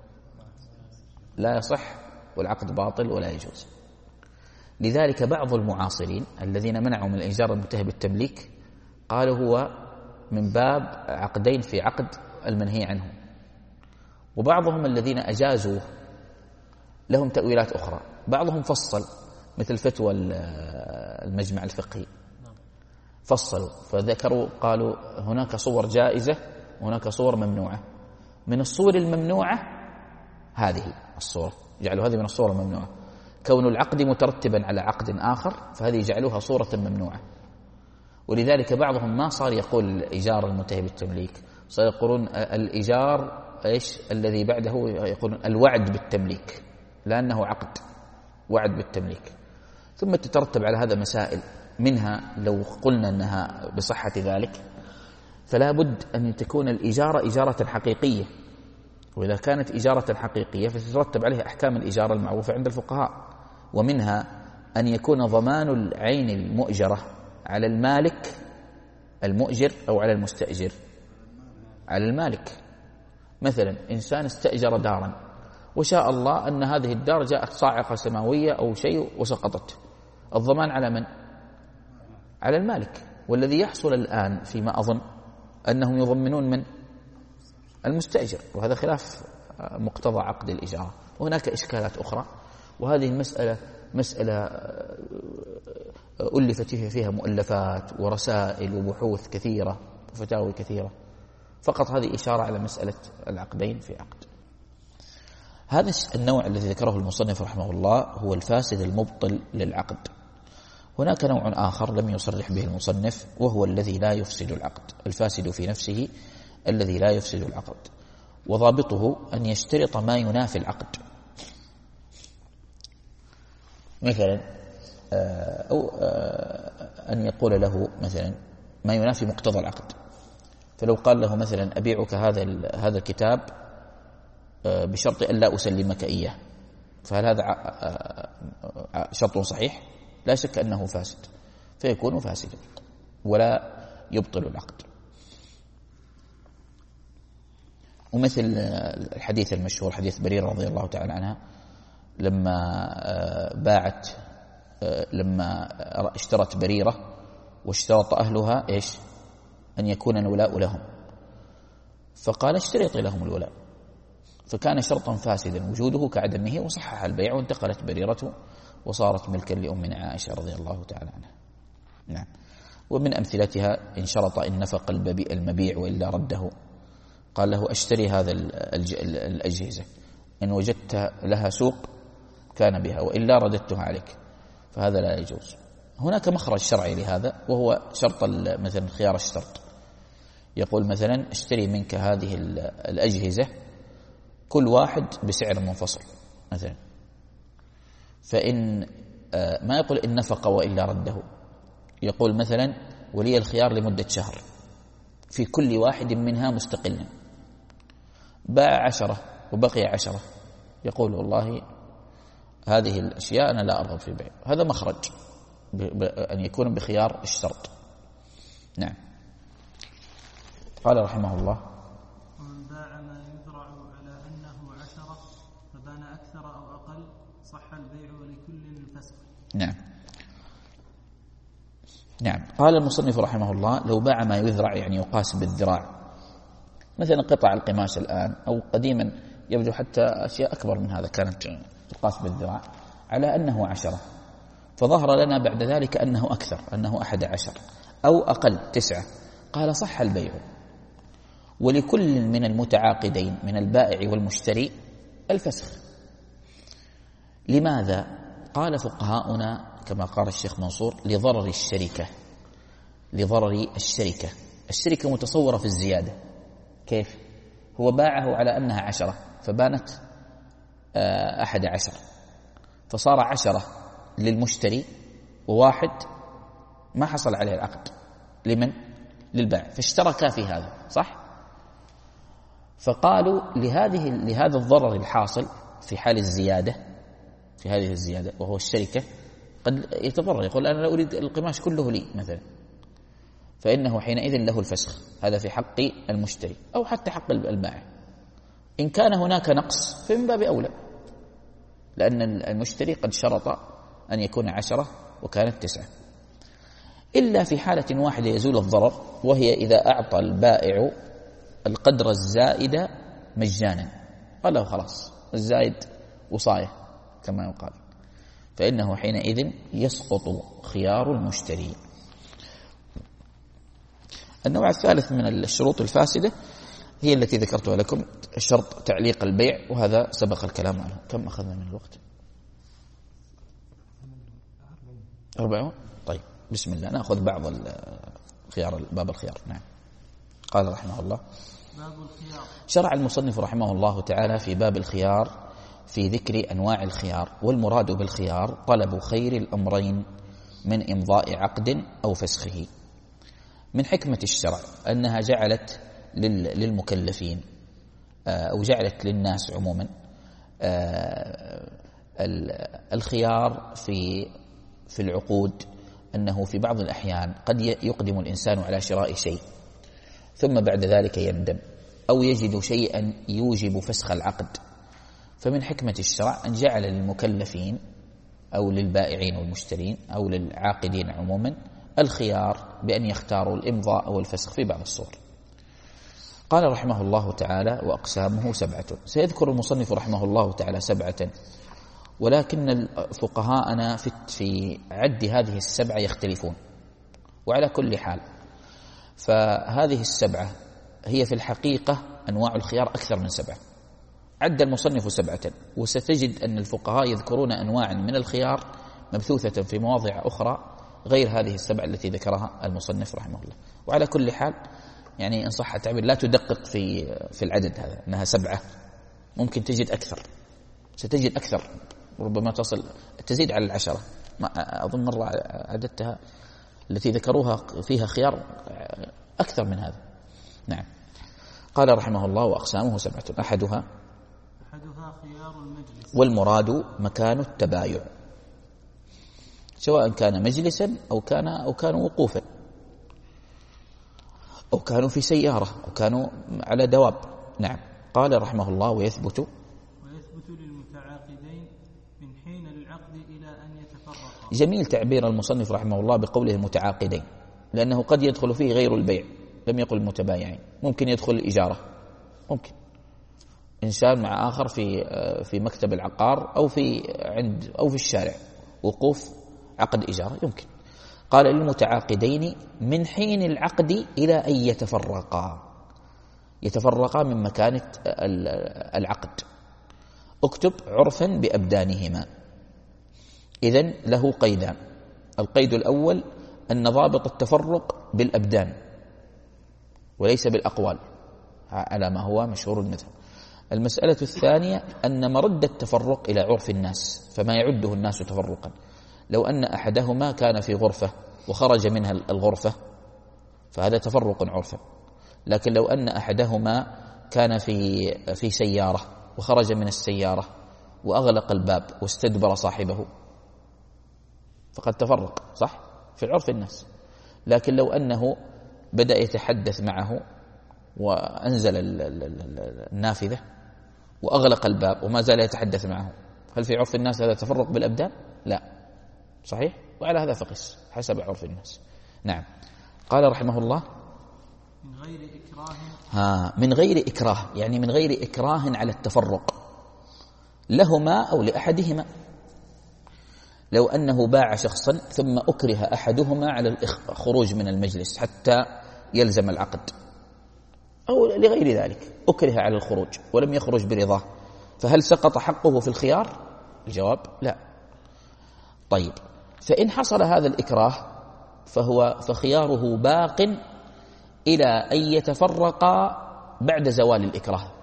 لا يصح والعقد باطل ولا يجوز. لذلك بعض المعاصرين الذين منعوا من الإيجار المنتهي بالتمليك قالوا هو من باب عقدين في عقد المنهي عنه، وبعضهم الذين أجازوا لهم تأويلات أخرى. بعضهم فصل، مثل فتوى المجمع الفقهي فصلوا فذكروا، قالوا هناك صور جائزة وهناك صور ممنوعة. من الصور الممنوعة هذه الصورة، جعلوا هذه من الصور الممنوعة، كون العقد مترتبا على عقد آخر، فهذه جعلوها صورة ممنوعة. ولذلك بعضهم ما صار يقول الإيجار المنتهي بالتمليك، صار يقولون الإيجار إيش الذي بعده، يقولون الوعد بالتمليك، لأنه عقد وعد بالتمليك. ثم تترتب على هذا مسائل، منها لو قلنا أنها بصحة ذلك فلا بد أن تكون الإجارة إجارة حقيقية، وإذا كانت إجارة حقيقية فتترتب عليها أحكام الإجارة المعروفة عند الفقهاء، ومنها أن يكون ضمان العين المؤجرة على المالك المؤجر أو على المستأجر؟ على المالك. مثلا إنسان استأجر دارا وشاء الله أن هذه الدار جاءت صاعقة سماوية أو شيء وسقطت، الضمان على من؟ على المالك. والذي يحصل الآن فيما أظن أنهم يضمنون من؟ المستأجر، وهذا خلاف مقتضى عقد الإجارة. وهناك إشكالات أخرى، وهذه المسألة مسألة ألفت فيها مؤلفات ورسائل وبحوث كثيرة وفتاوي كثيرة، فقط هذه إشارة على مسألة العقدين في عقد. هذا النوع الذي ذكره المصنف رحمه الله هو الفاسد المبطل للعقد. هناك نوع آخر لم يصرح به المصنف، وهو الذي لا يفسد العقد، الفاسد في نفسه الذي لا يفسد العقد، وضابطه أن يشترط ما ينافي العقد. مثلا أو أن يقول له مثلا ما ينافي مقتضى العقد، فلو قال له مثلا أبيعك هذا هذا الكتاب بشرط أن لا أسلمك إياه، فهل هذا شرط صحيح؟ لا شك أنه فاسد، فيكون فاسدا ولا يبطل العقد. ومثل الحديث المشهور حديث بريرة رضي الله تعالى عنها لما باعت لما اشترت بريرة واشترط أهلها إيش؟ أن يكون الولاء لهم، فقال اشترطي لهم الولاء، فكان شرطا فاسدا وجوده كعدمه، وصحح البيع وانتقلت بريرة وصارت ملكا لأمنا عائشة رضي الله تعالى عنها. نعم. ومن أمثلتها إن شرط إن نفق المبيع وإلا رده، قال له أشتري هذا الأجهزة، إن وجدت لها سوق كان بها وإلا رددتها عليك، فهذا لا يجوز. هناك مخرج شرعي لهذا، وهو شرط مثلا خيار الشرط. يقول مثلا اشتري منك هذه الأجهزة كل واحد بسعر منفصل مثلا، فإن ما يقول إن نفق وإلا رده، يقول مثلا ولي الخيار لمدة شهر في كل واحد منها مستقلا، باع عشرة وبقي عشرة، يقول والله هذه الأشياء أنا لا أرغب في بيع. هذا مخرج أن يكون بخيار الشرط. نعم. قال رحمه الله ومن باع ما يذرع على أنه عشرة فبان أكثر أو أقل صح البيع ولكل الفسخ. نعم. نعم. قال المصنف رحمه الله لو باع ما يذرع يعني يقاس بالذراع، مثلا قطع القماش الآن أو قديما يبدو حتى أشياء أكبر من هذا كانت تقاس بالذراع على أنه عشرة، فظهر لنا بعد ذلك أنه أكثر، أنه أحد عشر أو أقل تسعة، قال صح البيع ولكل من المتعاقدين من البائع والمشتري الفسخ. لماذا؟ قال فقهاؤنا كما قال الشيخ منصور لضرر الشركة، لضرر الشركة. الشركة متصورة في الزيادة، كيف؟ هو باعه على أنها عشرة فبانت أحد عشر، فصار عشرة للمشتري وواحد ما حصل عليه العقد لمن؟ للبائع، فاشتركا في هذا، صح؟ فقالوا لهذه لهذا الضرر الحاصل في حال الزيادة، في هذه الزيادة وهو الشركة قد يتضرر، يقول أنا لا أريد القماش كله لي مثلا، فإنه حينئذ له الفسخ، هذا في حق المشتري أو حتى حق البائع. إن كان هناك نقص فمن باب أولى، لأن المشتري قد شرط أن يكون عشرة وكانت تسعة، إلا في حالة واحدة يزول الضرر، وهي إذا أعطى البائع القدر الزائد مجانا، قال له خلاص الزائد وصاية كما يقال، فإنه حينئذ يسقط خيار المشتري. النوع الثالث من الشروط الفاسدة هي التي ذكرتها لكم، شرط تعليق البيع، وهذا سبق الكلام عنه. كم أخذنا من الوقت؟ أربعون. طيب بسم الله نأخذ بعض الخيار، باب الخيار. نعم. قال رحمه الله باب الخيار. شرع المصنف رحمه الله تعالى في باب الخيار في ذكر أنواع الخيار، والمراد بالخيار طلب خير الأمرين من إمضاء عقد أو فسخه. من حكمة الشرع أنها جعلت للمكلفين أو جعلت للناس عموما الخيار في في العقود، أنه في بعض الأحيان قد يقدم الإنسان على شراء شيء ثم بعد ذلك يندم أو يجد شيئا يوجب فسخ العقد، فمن حكمة الشرع أن جعل للمكلفين أو للبائعين والمشترين أو للعاقدين عموما الخيار بأن يختاروا الإمضاء أو الفسخ في بعض الصور. قال رحمه الله تعالى وأقسامه سبعة. سيذكر المصنف رحمه الله تعالى سبعة، ولكن فقهاءنا في عد هذه السبعة يختلفون، وعلى كل حال فهذه السبعة هي في الحقيقة أنواع الخيار أكثر من سبعة. عد المصنف سبعة، وستجد أن الفقهاء يذكرون أنواع من الخيار مبثوثة في مواضع أخرى غير هذه السبعة التي ذكرها المصنف رحمه الله. وعلى كل حال يعني إن صح التعبير لا تدقق في في العدد هذا، أنها سبعة، ممكن تجد أكثر، ستجد أكثر، ربما تصل تزيد على العشرة. ما أظن مرة عددتها التي ذكروها فيها خيار أكثر من هذا. نعم. قال رحمه الله وأقسامه سبعة. أحدها أحدها وأنها خيار المجلس. والمراد مكان التبايع، سواء كان مجلسا أو كان أو كانوا وقوفا، أو كانوا في سيارة، أو كانوا على دواب. نعم. قال رحمه الله: ويثبت ويثبت للمتعاقدين من حين العقد إلى أن يتفرقا. جميل تعبير المصنف رحمه الله بقوله المتعاقدين، لأنه قد يدخل فيه غير البيع، لم يقل المتبايعين، ممكن يدخل الإجارة، ممكن إنسان مع آخر في في مكتب العقار أو في عند أو في الشارع، وقوف عقد إجارة يمكن. قال: للمتعاقدين من حين العقد إلى أن يتفرقا، يتفرقا من مكانة العقد. اكتب: عرفا بأبدانهما. إذن له قيدان: القيد الأول أن ضابط التفرق بالأبدان وليس بالأقوال على ما هو مشهور المذهب. المسألة الثانية أن مرد التفرق إلى عرف الناس، فما يعده الناس تفرقا. لو أن أحدهما كان في غرفة وخرج منها الغرفة فهذا تفرق عرفا، لكن لو أن أحدهما كان في في سيارة وخرج من السيارة وأغلق الباب واستدبر صاحبه فقد تفرق، صح؟ في عرف الناس. لكن لو أنه بدأ يتحدث معه وأنزل النافذة وأغلق الباب وما زال يتحدث معه، هل في عرف الناس هذا تفرق بالأبدان؟ لا، صحيح؟ وعلى هذا فقس حسب عرف الناس. نعم. قال رحمه الله: من غير إكراه. ها من غير إكراه، يعني من غير إكراه على التفرق لهما أو لأحدهما. لو أنه باع شخصا ثم أكره أحدهما على الخروج من المجلس حتى يلزم العقد، أو لغير ذلك أكره على الخروج ولم يخرج برضاه، فهل سقط حقه في الخيار؟ الجواب: لا. طيب، فإن حصل هذا الإكراه فهو فخياره باق إلى أن يتفرقا بعد زوال الإكراه.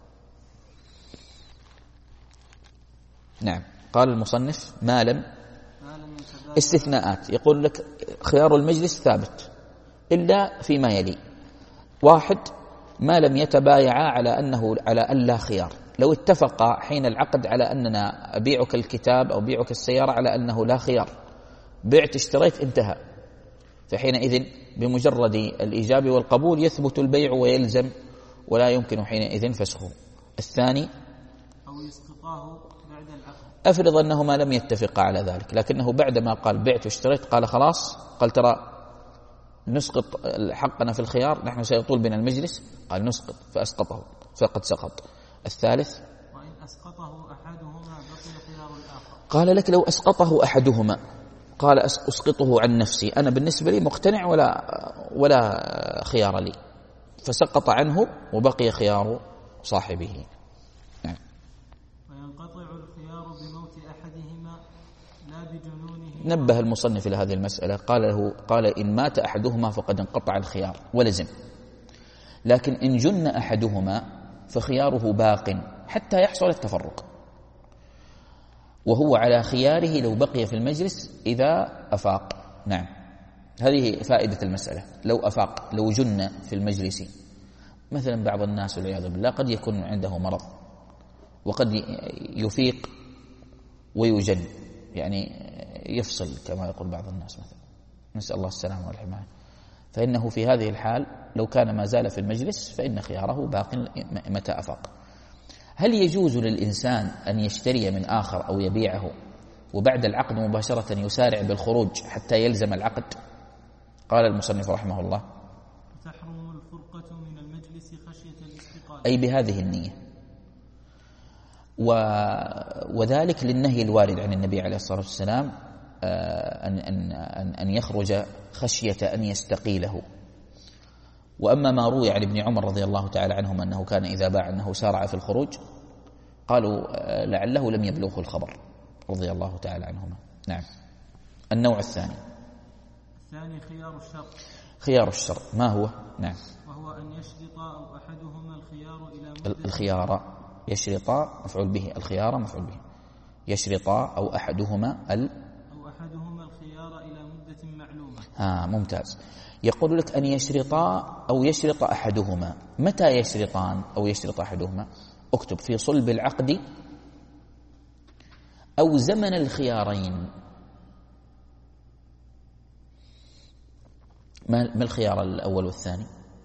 نعم. قال المصنف: ما لم استثناءات، يقول لك خيار المجلس ثابت إلا فيما يلي: واحد، ما لم يتبايعا على أنه على أن لا خيار. لو اتفقا حين العقد على أننا أبيعك الكتاب أو بيعك السيارة على أنه لا خيار، بعت اشتريت انتهى، فحينئذ بمجرد الإيجاب والقبول يثبت البيع ويلزم ولا يمكن حينئذ فسخه. الثاني: أو يسقطاه بعد العقد. أفرض أنهما لم يتفقا على ذلك، لكنه بعدما قال بعت واشتريت قال خلاص، قال ترى نسقط حقنا في الخيار، نحن سيطول بنا المجلس، قال نسقط، فأسقطه فقد سقط. الثالث: وإن أسقطه أحدهما بقي خيار الآخر. قال لك لو أسقطه أحدهما، قال أسقطه عن نفسي، أنا بالنسبة لي مقتنع ولا ولا خيار لي، فسقط عنه وبقي خيار صاحبه. نعم. وينقطع الخيار بموت أحدهما لا بجنونه. نبه المصنف إلى هذه المسألة، قال له قال إن مات أحدهما فقد انقطع الخيار ولزم، لكن إن جن أحدهما فخياره باق حتى يحصل التفرق، وهو على خياره لو بقي في المجلس إذا أفاق. نعم، هذه فائدة المسألة. لو أفاق، لو جن في المجلس، مثلا بعض الناس والعياذ بالله قد يكون عنده مرض وقد يفيق ويجن، يعني يفصل كما يقول بعض الناس مثلا، نسأل الله السلامة والحماية، فإنه في هذه الحال لو كان ما زال في المجلس فإن خياره باق متى أفاق. هل يجوز للإنسان أن يشتري من آخر أو يبيعه وبعد العقد مباشرة يسارع بالخروج حتى يلزم العقد؟ قال المصنف رحمه الله: تحرم الفرقة من المجلس خشية الاستقالة، أي بهذه النية، و... وذلك للنهي الوارد عن النبي عليه الصلاة والسلام أن, أن, أن, أن يخرج خشية أن يستقيله. وأما ما روي عن ابن عمر رضي الله تعالى عنهما أنه كان إذا باع أنه سارع في الخروج، قالوا لعله لم يبلغه الخبر رضي الله تعالى عنهما. نعم. النوع الثاني الثاني خيار الشر. خيار الشر ما هو؟ نعم، وهو أن يشرط أو أحدهما الخيار إلى مدة. الخيار يشرط مفعول به، الخيار مفعول به، يشرط أو أحدهما ال أو أحدهما الخيار إلى مدة معلومة. ها ممتاز. يقول لك أن يشرطا أو يشرط أحدهما. متى يشرطان أو يشرط أحدهما؟ اكتب في صلب العقد أو زمن الخيارين. ما الخيار الأول والثاني؟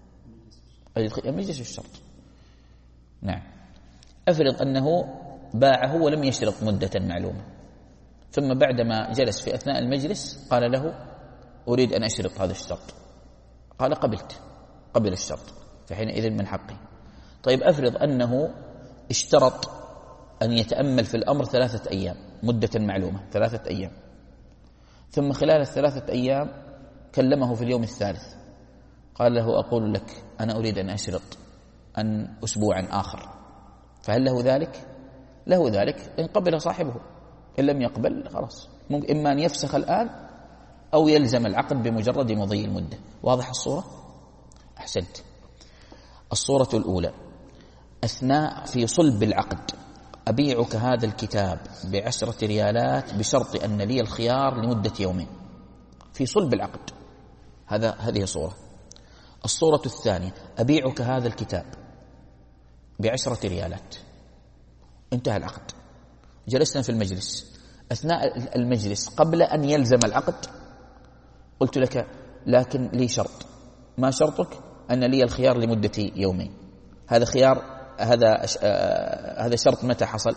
مجلس الشرط. نعم. أفرض أنه باعه ولم يشترط مدة معلومة، ثم بعدما جلس في أثناء المجلس قال له أريد أن أشترط هذا الشرط، قال قبلت، قبل الشرط، فحينئذ من حقي. طيب أفرض أنه اشترط أن يتأمل في الأمر ثلاثة أيام، مدة معلومة ثلاثة أيام، ثم خلال الثلاثة أيام كلمه في اليوم الثالث قال له أقول لك أنا أريد أن أشرط أن أسبوعا آخر، فهل له ذلك؟ له ذلك إن قبل صاحبه، إن لم يقبل خلاص، ممكن إما أن يفسخ الآن أو يلزم العقد بمجرد مضي المدة. واضح الصورة؟ أحسنت. الصورة الأولى: أثناء في صلب العقد أبيعك هذا الكتاب بعشرة ريالات بشرط أن لي الخيار لمدة يومين، في صلب العقد. هذا هذه صورة. الصورة الثانية: أبيعك هذا الكتاب بعشرة ريالات، انتهى العقد، جلسنا في المجلس، أثناء المجلس قبل أن يلزم العقد قلت لك لكن لي شرط، ما شرطك؟ أن لي الخيار لمدة يومين. هذا خيار، هذا هذا شرط متى حصل؟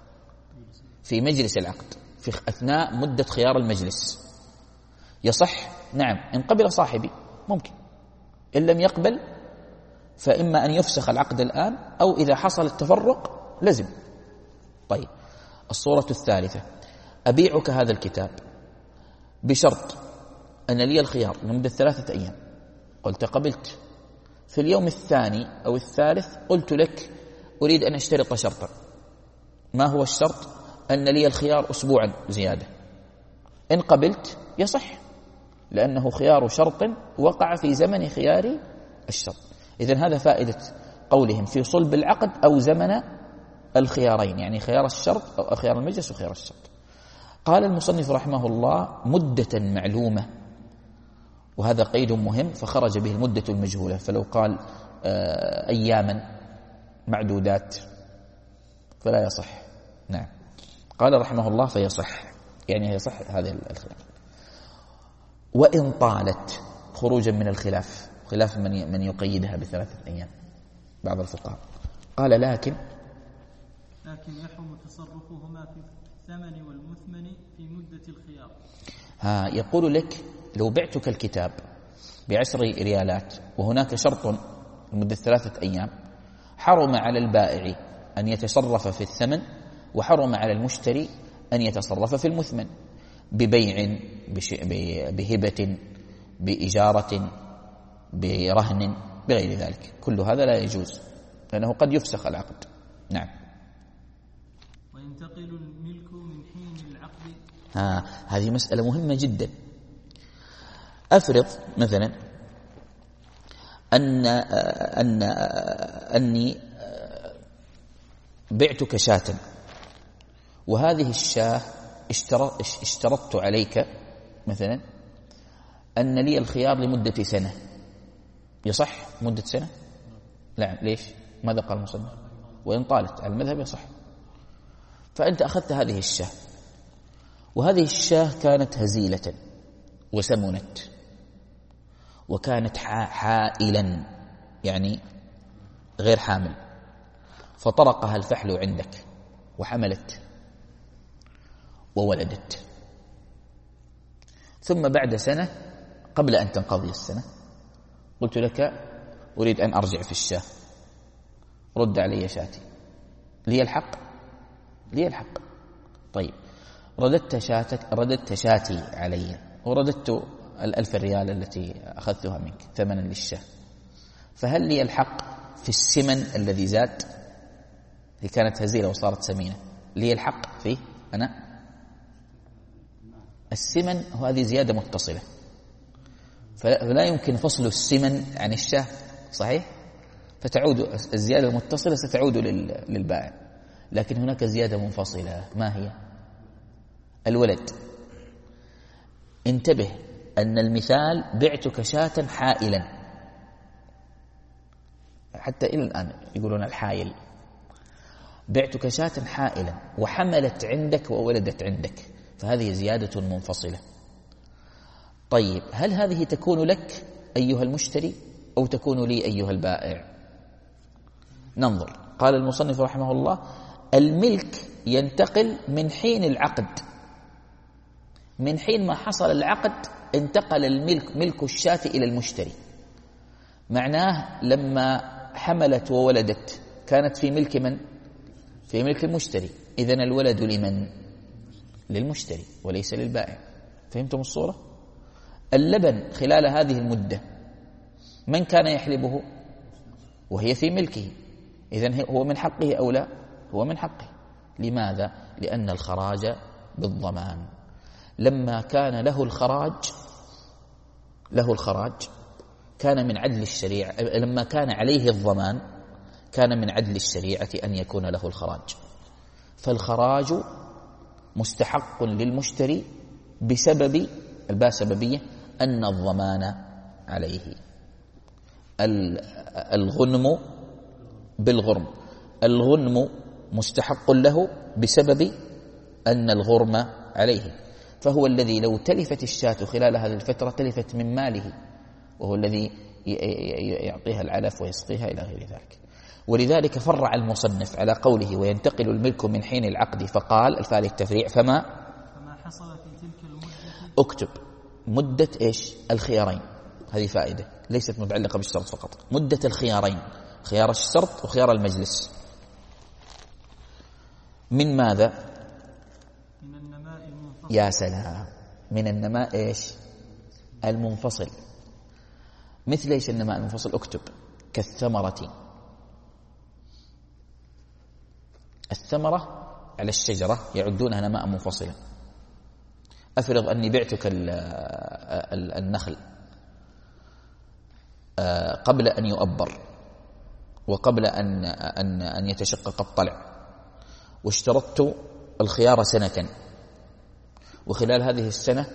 في مجلس العقد، في أثناء مدة خيار المجلس. يصح؟ نعم، إن قبل صاحبي ممكن، إن لم يقبل فإما أن يفسخ العقد الآن أو إذا حصل التفرق لزم. طيب، الصورة الثالثة: أبيعك هذا الكتاب بشرط أن لي الخيار لمدة ثلاثة أيام، قلت قبلت. في اليوم الثاني أو الثالث قلت لك أريد أن أشترط شرطا، ما هو الشرط؟ أن لي الخيار أسبوعا زيادة. إن قبلت يصح، لأنه خيار شرط وقع في زمن خيار الشرط. إذن هذا فائدة قولهم في صلب العقد أو زمن الخيارين، يعني خيار الشرط أو خيار المجلس وخيار الشرط. قال المصنف رحمه الله: مدة معلومة، وهذا قيد مهم فخرج به المدة المجهولة، فلو قال أياما معدودات فلا يصح. نعم. قال رحمه الله: فيصح، يعني يصح هذا الخلاف. وإن طالت، خروجا من الخلاف، خلاف من من يقيدها بثلاثة أيام بعض الفقهاء. قال: لكن لكن يحرم تصرفهما في الثمن والمثمن في مدة الخيار. ها يقول لك لو بعتك الكتاب بعشر ريالات وهناك شرط لمدة ثلاثة أيام، حرم على البائع أن يتصرف في الثمن، وحرم على المشتري أن يتصرف في المثمن، ببيع، بهبة، بإجارة، برهن، بغير ذلك. كل هذا لا يجوز، لأنه قد يفسخ العقد. نعم. وينتقل الملك من حين العقد. ها هذه مسألة مهمة جدا. أفرض مثلا أن أن أني بعتك شاة، وهذه الشاة اشترطت عليك مثلا أن لي الخيار لمدة سنة. يصح مدة سنة؟ لا. ليش؟ ماذا قال المصنف؟ وإن طالت، على المذهب يصح. فأنت أخذت هذه الشاة، وهذه الشاة كانت هزيلة وسمنت وكانت حائلا، يعني غير حامل، فطرقها الفحل عندك وحملت وولدت، ثم بعد سنة قبل أن تنقضي السنة قلت لك أريد أن أرجع في الشاة، رد علي شاتي، لي الحق؟ لي الحق. طيب، رددت شاتك، رددت شاتي علي، ورددت الألف ريال التي أخذتها منك ثمنا للشاة، فهل لي الحق في السمن الذي زاد؟ هي كانت هزيلة وصارت سمينة، لي الحق فيه أنا؟ السمن هذه زيادة متصلة، فلا يمكن فصل السمن عن الشاة، صحيح؟ فتعود الزيادة المتصلة ستعود للبائع، لكن هناك زيادة منفصلة. ما هي؟ الولد. انتبه أن المثال بعتك شاة حائلا، حتى إلى الآن يقولون الحائل، بعتك شاة حائلا وحملت عندك وولدت عندك، فهذه زيادة منفصلة. طيب هل هذه تكون لك أيها المشتري أو تكون لي أيها البائع؟ ننظر. قال المصنف رحمه الله: الملك ينتقل من حين العقد، من حين ما حصل العقد انتقل الملك، ملك الشاة إلى المشتري. معناه لما حملت وولدت كانت في ملك من؟ في ملك المشتري، إذن الولد لمن؟ للمشتري وليس للبائع. فهمتم الصورة؟ اللبن خلال هذه المدة من كان يحلبه وهي في ملكه، إذن هو من حقه أو لا؟ هو من حقه. لماذا؟ لأن الخراج بالضمان. لما كان له الخراج له الخراج كان من عدل الشريعة، لما كان عليه الضمان كان من عدل الشريعة أن يكون له الخراج. فالخراج مستحق للمشتري بسبب الباء سببية أن الضمان عليه. الغنم بالغرم، الغنم مستحق له بسبب أن الغرم عليه، فهو الذي لو تلفت الشاة خلال هذه الفترة تلفت من ماله، وهو الذي يعطيها العلف ويسقيها إلى غير ذلك. ولذلك فرع المصنف على قوله وينتقل الملك من حين العقد، فقال الفاء للتفريع: فما فما حصل في تلك المدة. اكتب مدة إيش؟ الخيارين. هذه فائدة ليست متعلقة بالشرط فقط، مدة الخيارين، خيار الشرط وخيار المجلس. من ماذا؟ من النماء المنفصل. يا سلام، من النماء إيش؟ المنفصل. مثل إيش النماء المنفصل؟ اكتب: كالثمرة. الثمرة على الشجرة يعدونها نماء منفصلا. أفرض أني بعتك النخل قبل أن يؤبر وقبل أن أن أن يتشقق الطلع، واشترطت الخيار سنة، وخلال هذه السنة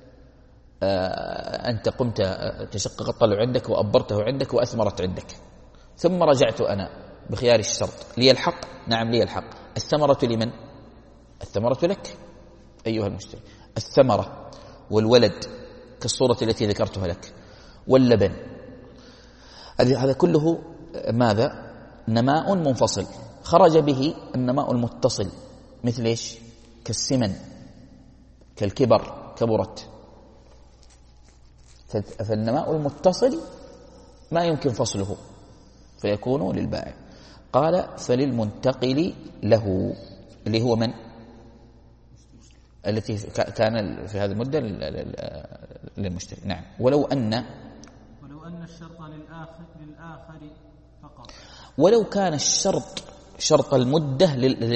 أنت قمت تشقق الطلع عندك وأبرته عندك وأثمرت عندك، ثم رجعت أنا بخيار الشرط. لي الحق؟ نعم لي الحق. الثمرة لمن؟ الثمرة لك أيها المشتري. الثمرة والولد كالصورة التي ذكرتها لك، واللبن، هذا كله ماذا؟ نماء منفصل. خرج به النماء المتصل مثل إيش؟ كالسمن، كالكبر، كبرت. فالنماء المتصل ما يمكن فصله فيكون للبائع. قال: فللمنتقل له، اللي هو من؟ التي كان في هذه المدة للمشتري. نعم. ولو أن ولو أن الشرط للآخر, للآخر فقط. ولو كان الشرط شرط المدة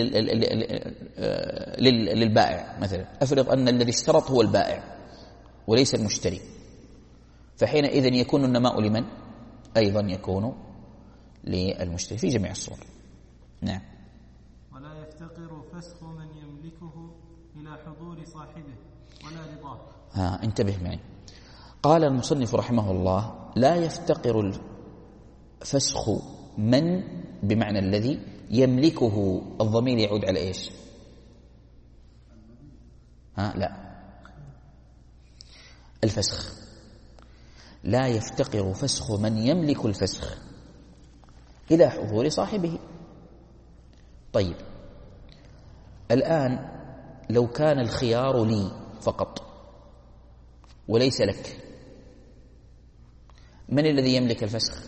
للبائع مثلا، أفرض أن الذي اشترط هو البائع وليس المشتري، فحينئذ يكون النماء لمن؟ أيضا يكون للمشتري في جميع الصور. نعم. ولا يفتقر فسخ من يملكه إلى حضور صاحبه ولا رضاه. ها انتبه معي. قال المصنف رحمه الله: لا يفتقر الفسخ من بمعنى الذي يملكه. الضمير يعود على إيش؟ ها لا، الفسخ. لا يفتقر فسخ من يملك الفسخ إلى حضور صاحبه. طيب الآن لو كان الخيار لي فقط وليس لك، من الذي يملك الفسخ؟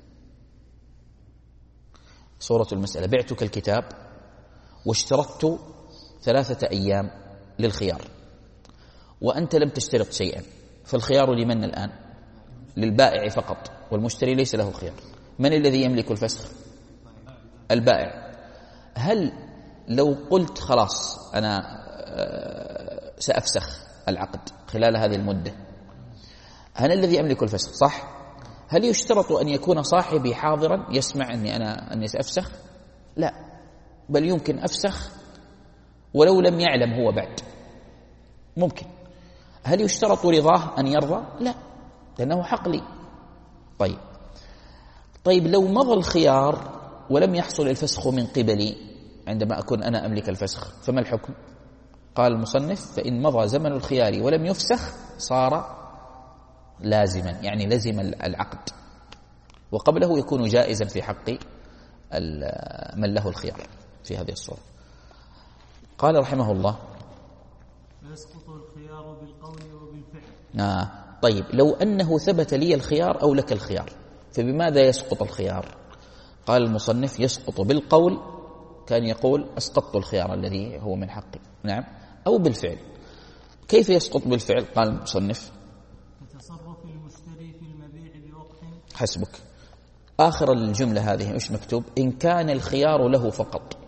صورة المسألة: بعتك الكتاب واشترطت ثلاثة أيام للخيار، وأنت لم تشترط شيئا، فالخيار لمن الآن؟ للبائع فقط، والمشتري ليس له خيار. من الذي يملك الفسخ؟ البائع. هل لو قلت خلاص أنا سأفسخ العقد خلال هذه المدة، أنا الذي أملك الفسخ صح؟ هل يشترط أن يكون صاحبي حاضرا يسمع أني أنا أني سأفسخ؟ لا، بل يمكن أفسخ ولو لم يعلم هو بعد، ممكن. هل يشترط رضاه أن يرضى؟ لا، لأنه حق لي. طيب طيب لو مضى الخيار ولم يحصل الفسخ من قبلي، عندما أكون أنا أملك الفسخ، فما الحكم؟ قال المصنف: فإن مضى زمن الخيار ولم يفسخ صار لازما، يعني لزم العقد، وقبله يكون جائزا في حق من له الخيار في هذه الصورة. قال رحمه الله: فيسقط الخيار بالقول وبالفعل. آه طيب، لو أنه ثبت لي الخيار أو لك الخيار، فبماذا يسقط الخيار؟ قال المصنف: يسقط بالقول، كان يقول أسقطت الخيار الذي هو من حقي، نعم، أو بالفعل. كيف يسقط بالفعل؟ قال المصنف: كتصرف المشتري في المبيع بوقت. حسبك. آخر الجملة هذه إيش مكتوب؟ إن كان الخيار له فقط.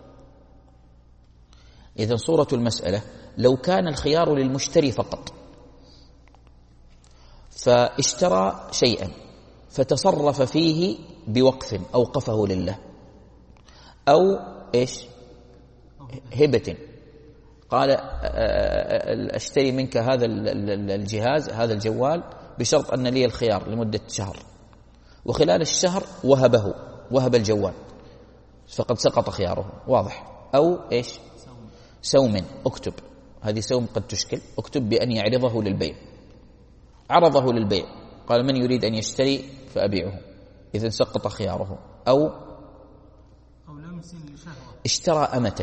إذن صورة المسألة لو كان الخيار للمشتري فقط، فاشترى شيئا فتصرف فيه بوقف أوقفه لله، أو إيش هبة، قال أشتري منك هذا الجهاز هذا الجوال بشرط أن لي الخيار لمدة شهر، وخلال الشهر وهبه وهب الجوال، فقد سقط خياره، واضح. أو إيش سوم، اكتب، هذه سوم قد تشكل، اكتب بأن يعرضه للبيع، عرضه للبيع، قال من يريد أن يشتري فأبيعه، إذن سقط خياره. أو أو لمس لشهوة، اشترى أمة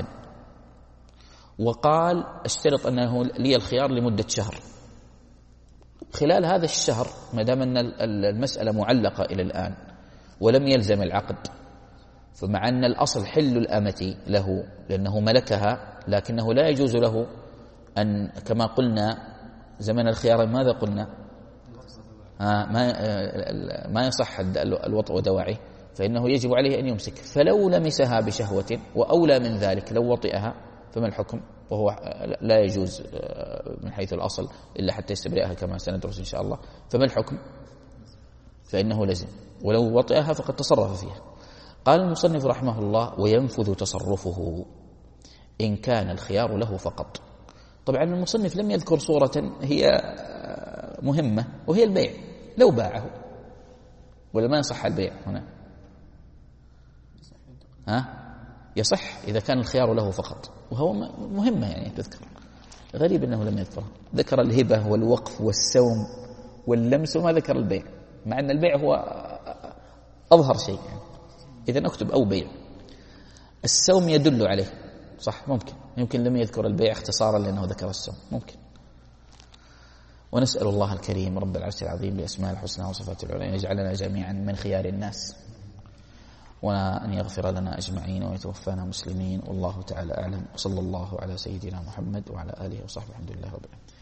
وقال اشترط أنه لي الخيار لمدة شهر، خلال هذا الشهر ما دام أن المسألة معلقة إلى الآن ولم يلزم العقد، فمع أن الأصل حل الأمة له لأنه ملكها، لكنه لا يجوز له أن كما قلنا زمن الخيار ماذا قلنا؟ آه ما آه ما يصح الوطء ودواعيه، فإنه يجب عليه أن يمسك. فلو لمسها بشهوة وأولى من ذلك لو وطئها فما الحكم؟ وهو لا يجوز من حيث الأصل إلا حتى يستبرئها كما سندرس إن شاء الله. فما الحكم؟ فإنه لزم، ولو وطئها فقد تصرف فيها. قال المصنف رحمه الله: وينفذ تصرفه إن كان الخيار له فقط. طبعا المصنف لم يذكر صورة هي مهمة وهي البيع، لو باعه ولا ما يصح البيع هنا؟ ها؟ يصح إذا كان الخيار له فقط، وهو مهمة يعني تذكر. غريب أنه لم يذكرها، ذكر الهبة والوقف والسوم واللمس وما ذكر البيع، مع أن البيع هو أظهر شيء يعني. إذن أكتب أو بيع. السوم يدل عليه، صح، ممكن يمكن لم يذكر البيع اختصارا لأنه ذكر السوم، ممكن. ونسأل الله الكريم رب العرش العظيم بأسماء الحسنى وصفاته العلى أن يجعلنا جميعا من خيار الناس، وأن يغفر لنا أجمعين ويتوفانا مسلمين، والله تعالى أعلم، وصلى الله على سيدنا محمد وعلى آله وصحبه، الحمد لله رب العالمين.